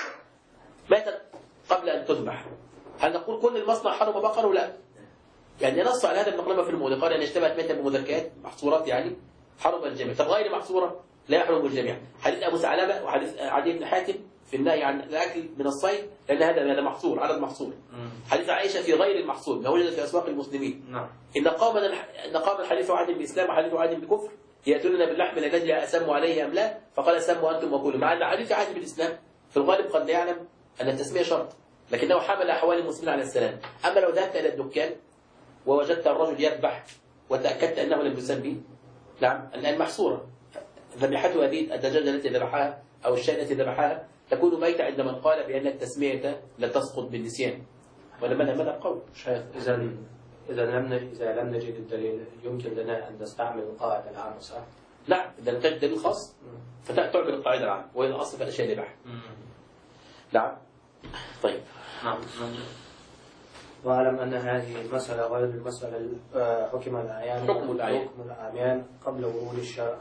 ماتت قبل أن تذبح، هل نقول كل المصنع حرم بقره؟ لا. يعني نص على هذا المقلمة في المغني، قال أن اشتبهت ميتة بمذكيات محصورات يعني حرم الجميع. طب غير محصورة لا يحرم الجميع. حديث أبو ثعلبة وحديث عدي بن حاتم في النهي عن الأكل من الصيد لأن هذا محصور، عدد محصور. حديث عائشة في غير المحصور ما وجد في أسواق المسلمين. نعم. إن قام الحديث عهد بالإسلام وحديث عهد بالكفر يأتوننا باللحم لا ندري أسموا عليه أم لا، فقال: سموا أنتم وكلوا. مع أن حديث عهد بالإسلام في الغالب قد لا يعلم أن التسمية شرط، لكنه حمل أحوال المسلمين على السلام. أما لو ذهبت إلى الدكان ووجدت الرجل يذبح وتأكدت أنه لم يسمي، نعم، الآن محصورة ذبيحته هذه الدجاجة التي ذبحها أو الشاة التي ذبحها تكون ميتة عند من قال بأن التسمية لا تسقط بالنسيان. ماذا القول؟ شيخ إذا لم نجد الدليل يمكن لنا أن نستعمل القاعدة العامة صح؟ نعم، إذا لم تجد دليل خاص فتعمل القاعدة العامة وهي الأصل في الأشياء الإباحة. نعم. طيب. نعم. واعلم أن هذه المسألة غير المسألة حكم الأعيان قبل ورود الشرع،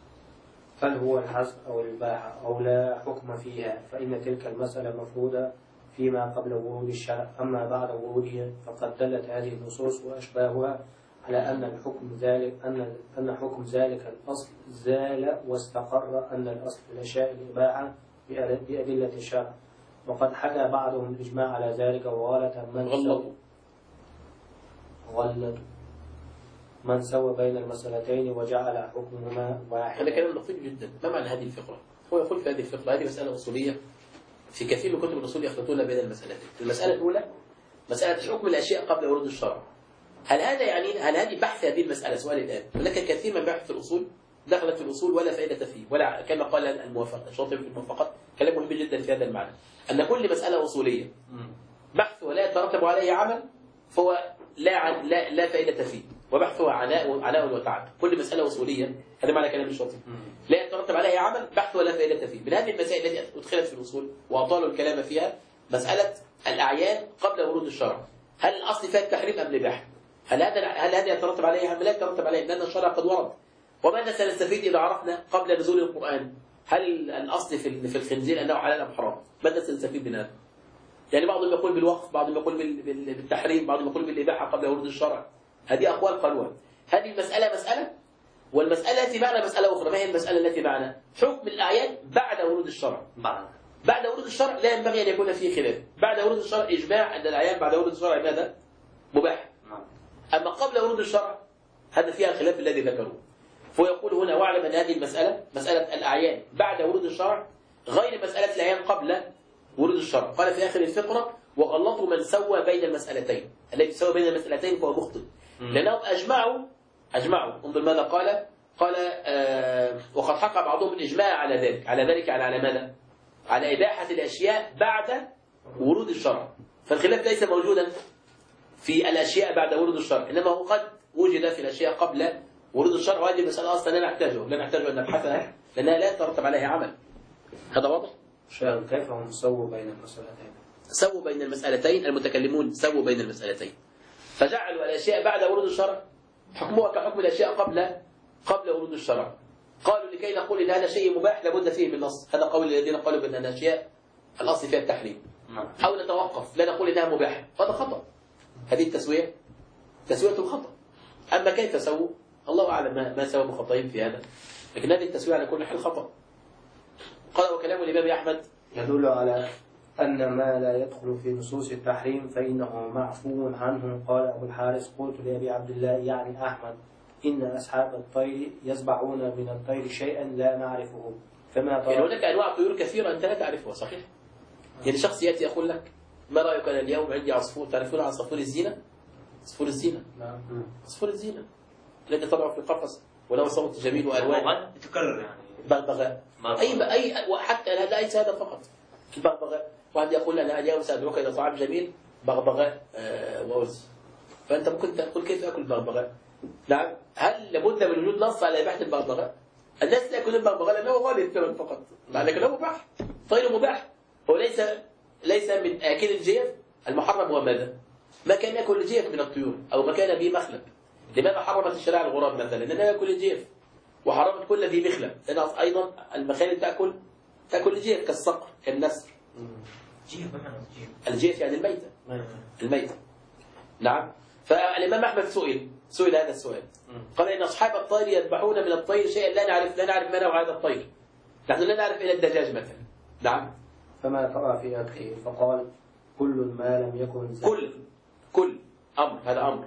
فهل هو الحظر أو الإباحة أو لا حكم فيها، فإن تلك المسألة مفروضة فيما قبل ورود الشرع. أما بعد وروده فقد دلت هذه النصوص وأشباهها على أن حكم ذلك الأصل زال، واستقر أن الأصل في الأشياء الإباحة بأدلة الشرع. وقد حكى بعضهم الإجماع على ذلك وغلط من سوى بين المسألتين وجعل حكمهما واحدا. هذا كلام لطيف جدا. ما معنى هذه الفقرة؟ هو يقول في هذه الفقرة هذه مسألة أصولية في كثير من كتب الأصول يخلطون بين المسألتين. المسألة الأولى مسألة حكم الأشياء قبل ورود الشرع. هل هذه بحث هذه المسألة؟ سؤال الآن. هناك كثير من بحث في الأصول دخلت في الأصول ولا فائدة فيه، ولا كما قال الشاطبي في الموافقات كلام مهم جدا في هذا المعنى، أن كل مسألة أصولية بحث ولا يترتب عليه عمل فهو لا فائدة فيه، وبحثها عناء وتعب. كل مسألة أصولية، هذا معنى كلام الشاطبي، لا يترتب عليها عمل بحث ولا فائدة فيه. من هذه المسائل التي أدخلت في الأصول وأطالوا الكلام فيها مسألة الأعيان قبل ورود الشرع. هل الأصل فيها التحريم أم الإباحة؟ هل هذا يترتب عليه عمل؟ لا يترتب عليه، لأن الشرع قد ورد. وماذا سنستفيد إذا عرفنا قبل نزول القرآن هل الأصل في الخنزير أنه حلال أم حرام؟ ماذا سنستفيد من هذا؟ يعني بعضهم يقول بالوقف، بعضهم يقول بالتحريم، بعضهم يقول بالإباحة قبل ورود الشرع. هذه أقوال قالوها. هذه المسألة مسألة، والمسألة التي معنا مسألة أخرى. ما هي المسألة التي معنا؟ حكم الأعيان بعد ورود الشرع. بعد ورود الشرع لا ينبغي أن يكون فيه خلاف. بعد ورود الشرع إجماع أن الأعيان بعد ورود الشرع ماذا؟ مباح. أما قبل ورود الشرع هذا فيها الخلاف الذي ذكروه. فهو يقول هنا واعلم أن هذه المسألة مسألة الأعيان بعد ورود الشرع غير مسألة الأعيان قبل ورود الشرع. قال في آخر الفقرة وغلطوا من سوى بين المسألتين. الذي سوى بين المسألتين فهو مخطئ، لأنهم أجمعوا. انظر ماذا قال وقد حكى بعضهم الإجماع على ذلك يعني على ماذا؟ على إباحة الأشياء بعد ورود الشرع. فالخلاف ليس موجودا في الأشياء بعد ورود الشرع، إنما هو قد وجد في الأشياء قبل ورود الشرع. وهذه المسألة أصلا لا نحتاج أن نبحثها لأنها لا يترتب عليها عمل. هذا واضح؟ كيف هم سووا بين المسألتين؟ سووا بين المسألتين، المتكلمون سووا بين المسألتين، فجعلوا الأشياء بعد ورود الشرع حكمها كحكم الأشياء قبل ورود الشرع. قالوا لكي نقول إن هذا شيء مباح لابد فيه من نص. هذا قول الذين قالوا بأن الأشياء الأصل فيها التحريم، أو نتوقف لا نقول إنها مباحة. هذا خطأ. هذه التسوية تسوية الخطأ. أما كيف سووا الله أعلم ما سوى مخطئين في هذا، لكن هذه التسوية على كل حال خطأ. قال وكلام الإمام أحمد يدل على أن ما لا يدخل في نصوص التحريم فإنه معفو عنه. قال أبو الحارث قلت لأبي عبد الله يعني أحمد إن أصحاب الطير يسبعون من الطير شيئا لا نعرفه. فما يعني هناك أنواع طيور كثيرة أنت لا تعرفها، صحيح؟ يعني شخص يأتي يقول لك ما رأيك أنا اليوم عندي عصفور، تعرفون عصفور الزينة؟ عصفور الزينة. نعم. عصفور الزينة الذي تضع في قفص وله صوت جميل وألوان. يتكرر يعني. بغبغاء. وحتى هذا ليس هذا فقط. البغبغاء. واحد يقول أنا اليوم سأدعوك إلى طعام جميل بغبغاء وأرز. فأنت ممكن تقول كيف أكل بغبغاء؟ نعم. هل لابد من وجود نص على إباحة البغبغاء؟ الناس لا يأكلون البغبغاء لأنه غالي الثمن فقط، لكنه مباح. طير مباح. هو ليس من آكل الجيف. المحرم هو ماذا؟ ما كان يأكل الجيف من الطيور أو ما كان به مخلب. لماذا حرمت الشريعة الغراب مثلا؟ لأنه يأكل الجيف. وحرمت كل ذي مخلب، لأن أيضا المخالب تأكل الجيف كالصقر كالنسر. الجيف يعني الميتة. نعم. فالإمام أحمد سئل هذا السؤال، قال إن أصحاب الطير يذبحون من الطير شيئا لا نعرف ما نوع هذا الطير. نحن لا نعرف إلا الدجاج مثلا. نعم. فما ترى في أكله؟ فقال كل ما لم يكن كل أمر، هذا أمر.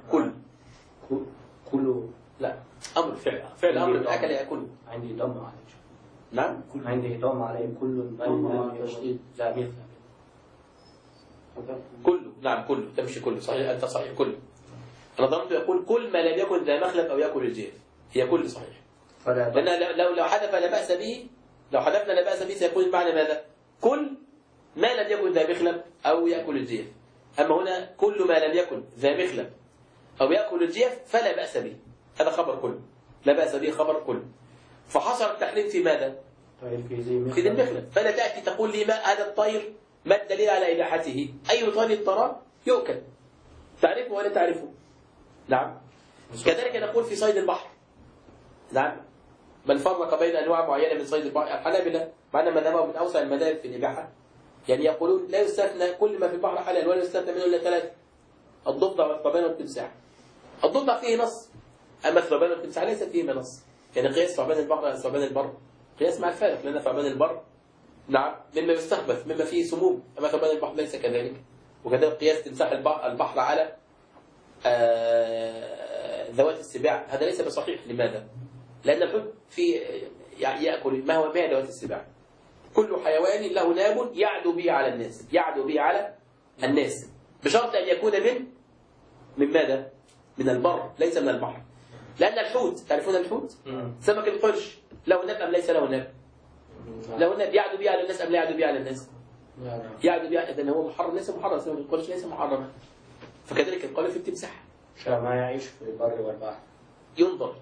كل لا أمر فعل أمر من أكل يأكله. عندي ضم عليه. نعم. عندي ضم عليه كل ما لم يكن زامير. كله. نعم كله تمشي كله. صحيح أنت صحيح كله. أنا ضمنت يقول كل ما لم يكن ذا مخلب أو يأكل الجيف. هي كل صحيح. لأن لو حذف لا بأس به، لو حذفنا لا بأس به سيكون المعنى ماذا؟ كل ما لم يكن ذا مخلب أو يأكل الجيف. أما هنا كل ما لم يكن ذا مخلب أو يأكل الجيف فلا بأس به. هذا خبر كل. لا بأس به خبر كل. فحصل التحريم في ماذا؟ في ذي المخلب. فلا تأتي تقول لي ما هذا الطير ما الدليل على إباحته؟ أي طير ترى يؤكل، تعرفه ولا تعرفه؟ نعم. كذلك نقول في صيد البحر. نعم. من فرق بين أنواع معينة من صيد البحر؟ الحنابلة مع أن مذهبهم من أوسع المذاهب في الإباحة يعني يقولون لا يستثنى كل ما في البحر حلال ولا يستثنى منه إلا ثلاثة: الضفدع والثعبان والتمساح. الضفدع فيه نص، أما الثعبان والتمساح ليس فيهما نص. يعني قياس ثعبان البحر على ثعبان البر قياس مع الفارق، لأن ثعبان البر نعم مما يستخبث مما فيه سموم، أما ثعبان البحر ليس كذلك. وكذلك قياس تمساح البحر على ذوات السباع هذا ليس بصحيح. لماذا؟ لأن الحوت في يأكل ما هي ذوات السباع. كل حيوان له ناب يعدو به على الناس، يعدو به على الناس، بشرط أن يكون من ماذا؟ من البر ليس من البحر. لأن الحوت، تعرفون الحوت؟ سمك القرش له ناب أم ليس له ناب؟ له ناب يعدو به على الناس أم لا يعدو به على الناس؟ يعدو به. إذن هو محرم ليس محرم، سمك القرش ليس محرما. فكذلك القول في التمساح ما يعيش في البر والبحر ينظر.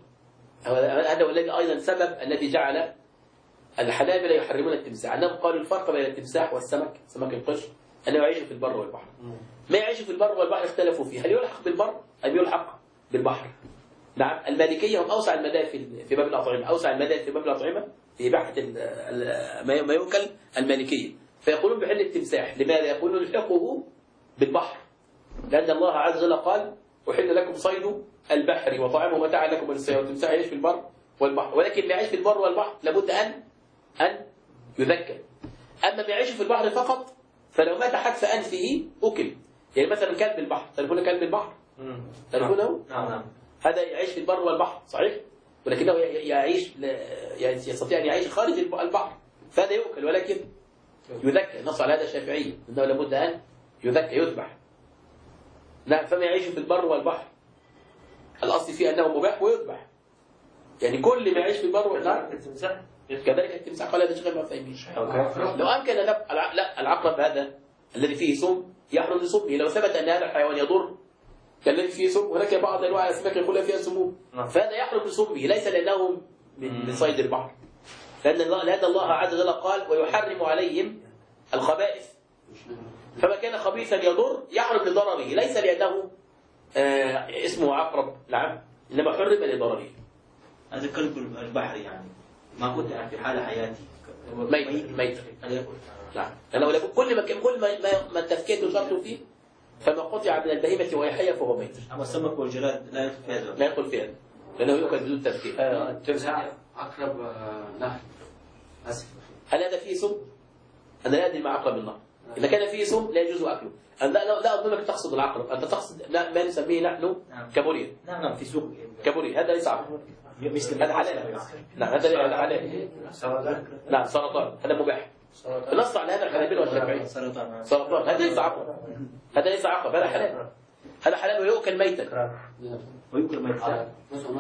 هذا هو الذي أيضا سبب الذي جعل الحنابلة يحرمون التمساح، أنهم قالوا الفرق بين التمساح والسمك سمك القرش أنه يعيش في البر والبحر. ما يعيش في البر والبحر اختلفوا فيه، هل يلحق بالبر أم يلحق بالبحر؟ نعم المالكية هم أوسع المذاهب في باب الأطعمة، أوسع المذاهب في باب الأطعمة في إباحة ما يؤكل المالكية، فيقولون بحل التمساح. لماذا؟ يقولون الحقه بالبحر، لأن الله عز وجل قال: أحل لكم صيد البحر وطعامه متاعا لكم وللسيارة. والتمساح يعيش في البر والبحر، ولكن ما يعيش في البر والبحر لابد أن يذكر. أما ما يعيش في البحر فقط فلو مات حتف أنفه أكل. يعني مثلا كلب البحر، تعرفون كلب البحر؟ تعرفونه؟ نعم. هذا يعيش في البر والبحر صحيح، ولكنه يعيش يستطيع أن يعيش خارج البحر، فهذا يؤكل ولكن يذكر. نص على هذا الشافعي أنه لابد أن يذكر يذبح. نعم فما يعيش في البر والبحر الأصل فيه أنه مباح ويذبح. يعني كل ما يعيش في البر والبحر كذلك التمساح. قال هذا شيخ ابن عثيمين لو أمكن لا العقرب هذا الذي فيه سم يحرم لسمه. لو ثبت أن هذا الحيوان يضر كالذي فيه سم، هناك بعض أنواع الأسماك يقول فيها سموم، فهذا يحرم لسمه ليس لأنه من صيد البحر، لأن الله عز وجل قال: ويحرم عليهم الخبائث. فما كان خبيثا يضر يحرم لضرره، ليس لأنه اسمه عقرب، نعم، إنما حرم لضرره. هذا كلب البحر يعني ما كنت في حال حياتي ميت. نعم، لأنه كل ما التفكير يشرط فيه فما قطع من البهيمة وهي حية فهو ميت. أما السمك والجراد لا يدخل في هذا. لا يدخل فيها لأنه يؤكل بدون تفكير. التمساح عقرب نهر. آسف. هل هذا فيه سم؟ أنا لا أدري مع عقرب النهر. إذا كان فيه سم لا يجوز أكله. لا أظنك تقصد العقرب، أنت تقصد ما نسميه نحن كابوريا. نعم في سوق كابوريا هذا ليس عقرب، هذا حلال. نعم هذا حلال. نعم سرطان هذا مباح. نص على هذا الحنابلة والشافعية. سرطان هذا ليس عقرب، هذا ليس عقرب، هذا حلال. هذا حلال ويؤكل ميتا. ويؤكل ميتا.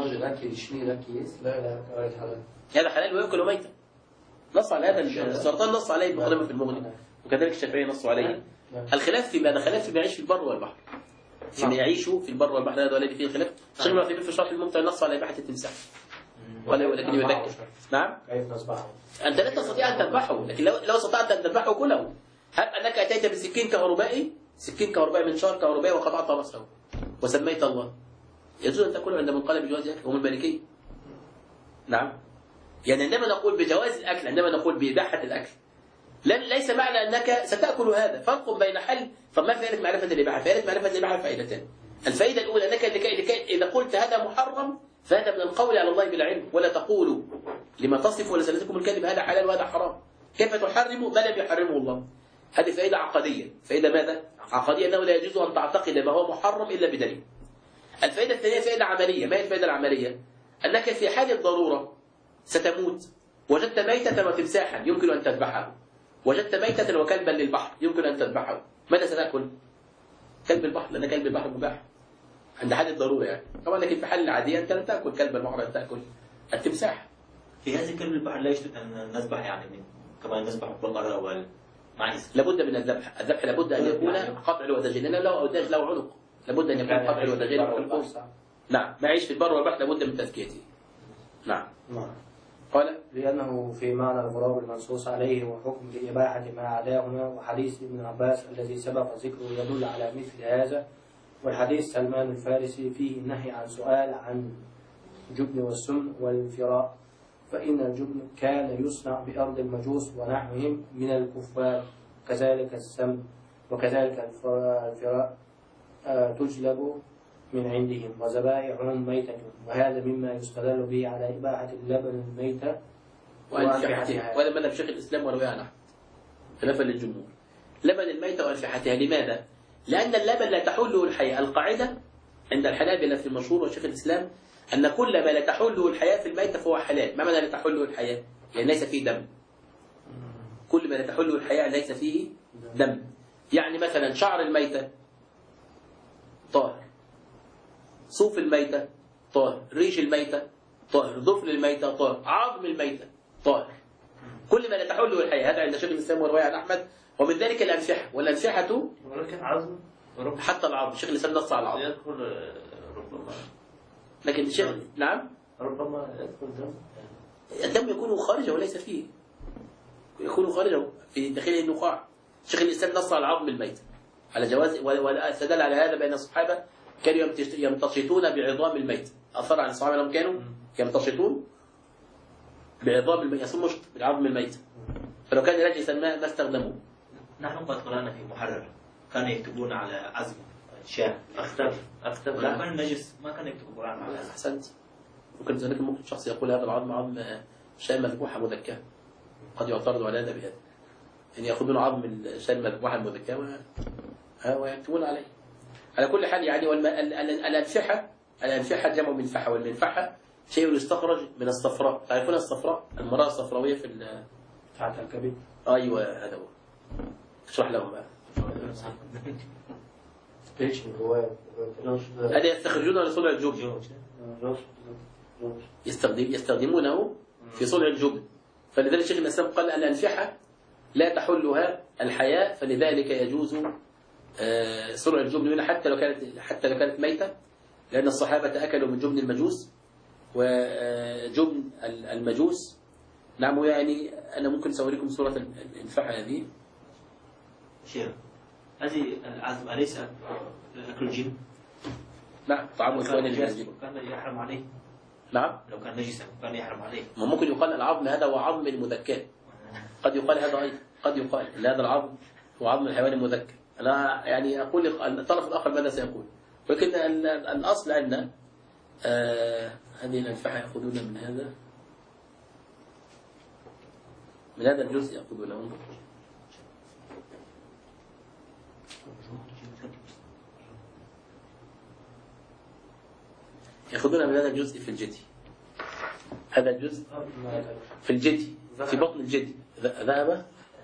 هذا حلال ويؤكل ميتا. نص على هذا السرطان، نص عليه مقدمة في المغني، وكذلك الشافعية نصوا عليه. الخلاف في ماذا؟ خلاف في ما يعيش في البر والبحر. فيما يعيش في البر والبحر هذا الذي فيه خلاف. شيخ ابن عثيمين في شرح الممتع نص على إباحة التمساح ولكن يذكر. نعم كيف نصبحه؟ أنت لا تستطيع أن تذبحه، لكن لو استطعت أن تذبحه كله. هل أنك أتيت بسكين كهربائي، سكين كهربائي من شار كهربائي وقطعت رأسه وسميت الله، يجوز أن تأكله عند منقلب بجواز الأكل هم المالكية. نعم، يعني عندما نقول بجواز الأكل، عندما نقول بإباحة الأكل، ليس معنى أنك ستأكل هذا. فرق بين حل. طب ما فائدة معرفة الإباحة؟ فائدة معرفة الإباحة فائدتان. الفائدة الأولى أنك إذا قلت هذا محرم فهذا من القول على الله بالعلم، ولا تقولوا لما تصف ولسانكم الكذب هذا حلال وهذا حرام. كيف تحرموا ما لم يحرمه الله؟ هذه فائدة عقدية. فائدة ماذا؟ عقدية، أنه لا يجوز أن تعتقد ما هو محرم إلا بدليل. الفائدة الثانية فائدة عملية. ما هي الفائدة العملية؟ أنك في حال الضرورة ستموت، وجدت ميتة وتمساحا يمكن أن تذبحه، وجدت ميتة وكلبا للبحر يمكن أن تذبحه، ماذا ستأكل؟ كلب البحر، لأن كلب البحر مباح عند حال الضرورة يعني. طبعا لكن في حال العادية أنت لا تأكل كلب البحر، أن تأكل التمساح. في هذا كلب البحر لا يشترط أن نذبح يعني كما نذبح البقرة والمعيز. لابد من الذبح. الذبح لابد أن يكون قطع الوداجين، لأنه لو أوداج له عنق لابد أن يكون قطع الوداجين والحلقوم. نعم، ما يعيش في البر والبحر لابد من تزكيته. نعم. قال لأنه في معنى الغراب المنصوص عليه وحكم بإباحة ما عداهما، وحديث ابن عباس الذي سبق ذكره يدل على مثل هذا، والحديث سلمان الفارسي فيه النهي عن سؤال عن الجبن والسم والفراء، فإن الجبن كان يصنع بأرض المجوس ونحوهم من الكفار كذلك السم وكذلك الفراء تجلب من عندهم وذبائحهم ميتة، وهذا مما يستدل به على إباحة اللبن الميتة وأنفحتها. وهذا مذهب شيخ الإسلام وروي عن أحمد خلافا للجمهور. لبن الميتة وأنفحتها. لماذا؟ لأن اللبن لا تحله الحياة. القاعدة عند الحنابلة في المشهور وشيخ الإسلام أن كل ما لا تحله الحياة في الميتة فهو حلال. ما معنى لا تحله الحياة؟ يعني ليس فيه دم. كل ما لا تحله الحياة ليس فيه دم. يعني مثلا شعر الميتة طاهر، صوف الميتة طاهر، ريش الميتة طاهر، ضفر الميتة طاهر، عظم الميتة طاهر. كل ما لا تحله الحياة. هذا عند شيخ الإسلام والرواية عن أحمد. ومن ذلك الأنفحة. والأنفحة ولكن عظم حتى العظم. شيخ الإسلام نص على العظم. يدخل ربما، لكن الشيخ نعم ربما يدخل دم. الدم يكون خارجه وليس فيه، يكون خارجه في داخله النخاع. شيخ الإسلام نص على العظم الميت على جواز، واستدل على هذا بأن الصحابة كانوا يمتشطون بعظام الميت. أثر عن الصحابة أنهم كانوا يمتشطون بعظام الميت، يصوم مشط بالعظم الميت، فلو كان نجسا ما استخدموه. نحن قد قرأنا في محرر كانوا يكتبون على عزم شاه أكتب لو كان نجس ما كانوا يكتبوا قرآن على عزم. أحسنت. ممكن شخص يقول هذا العظم عظم شاة مذبوحة مذكاة، قد يعترض على هذا بهذا، يعني يأخذون عظم الشاة المذبوحة المذكاة ويكتبون عليه. على كل حال يعني الأنفحة جمع منفحة، والمنفحة شيء يستخرج من الصفراء. تعرفون الصفراء؟ المرأة الصفراوية في تحت الكبد. أيوة هذا هو. اشرح لهم بقى. هذا يستخرجونه لصنع الجبن، يستخدمونه في صنع الجبن. فلذلك شيخ الإسلام قال الأنفحة لا تحلها الحياة، فلذلك يجوز صنع الجبن منها حتى لو كانت ميتة، لأن الصحابة أكلوا من جبن المجوس. وجبن المجوس نعم. يعني أنا ممكن أوريكم صورة الأنفحة هذه. شيخ هذه العزم أليس أكل الجن؟ نعم طعام إخوان الجن. كان يحرم عليه. نعم لو كان نجسا كان يحرم عليه. ممكن يقال العظم هذا هو عظم المذكاة. قد يقال هذا أيضا، قد يقال أن هذا العظم هو عظم الحيوان المذكى. أنا يعني أقول الطرف الآخر ماذا سيقول، ولكن الأصل أن هذه الأنفحة يأخذون من هذا الجزء يأخذونه. يأخذون من هذا الجزء في الجدي. هذا الجزء في الجدي، في بطن الجدي ذهب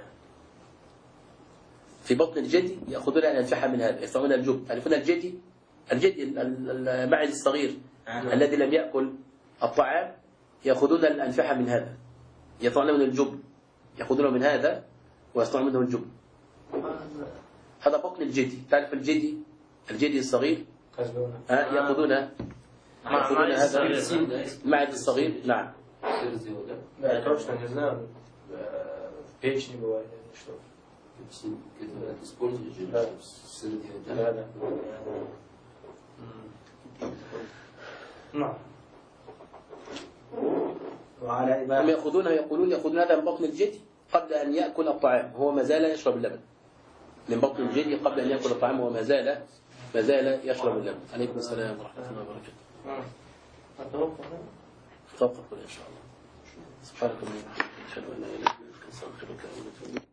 في بطن الجدي. يأخذون الأنفحة من هذا، يصنعون الجب. تعرفون الجدي؟ المعز الصغير الذي لم يأكل الطعام، يأخذون الأنفحة من هذا، يصنعون من الجب، يأخذون من هذا ويصنعون منه الجب. هذا بطن الجدي. تعرف الجدي الصغير؟ يأخذون هذا المعز الصغير. نعم. Да, точно не знаю. В печени бывает что. Это используют же Да. сыр делать, Да, да. نعم. وعلى هم إباحة يقولون هذا من بطن الجدي قبل أن يأكل الطعام، هو ما زال يشرب اللبن. من بطن الجدي قبل أن يأكل الطعام هو ما زال يشرب اللبن. عليكم السلام ورحمة الله وبركاته. توقف إن شاء الله. سبحانك اللهم وبحمدك، أشهد أن لا إله إلا أنت، أستغفرك وأتوب إليك.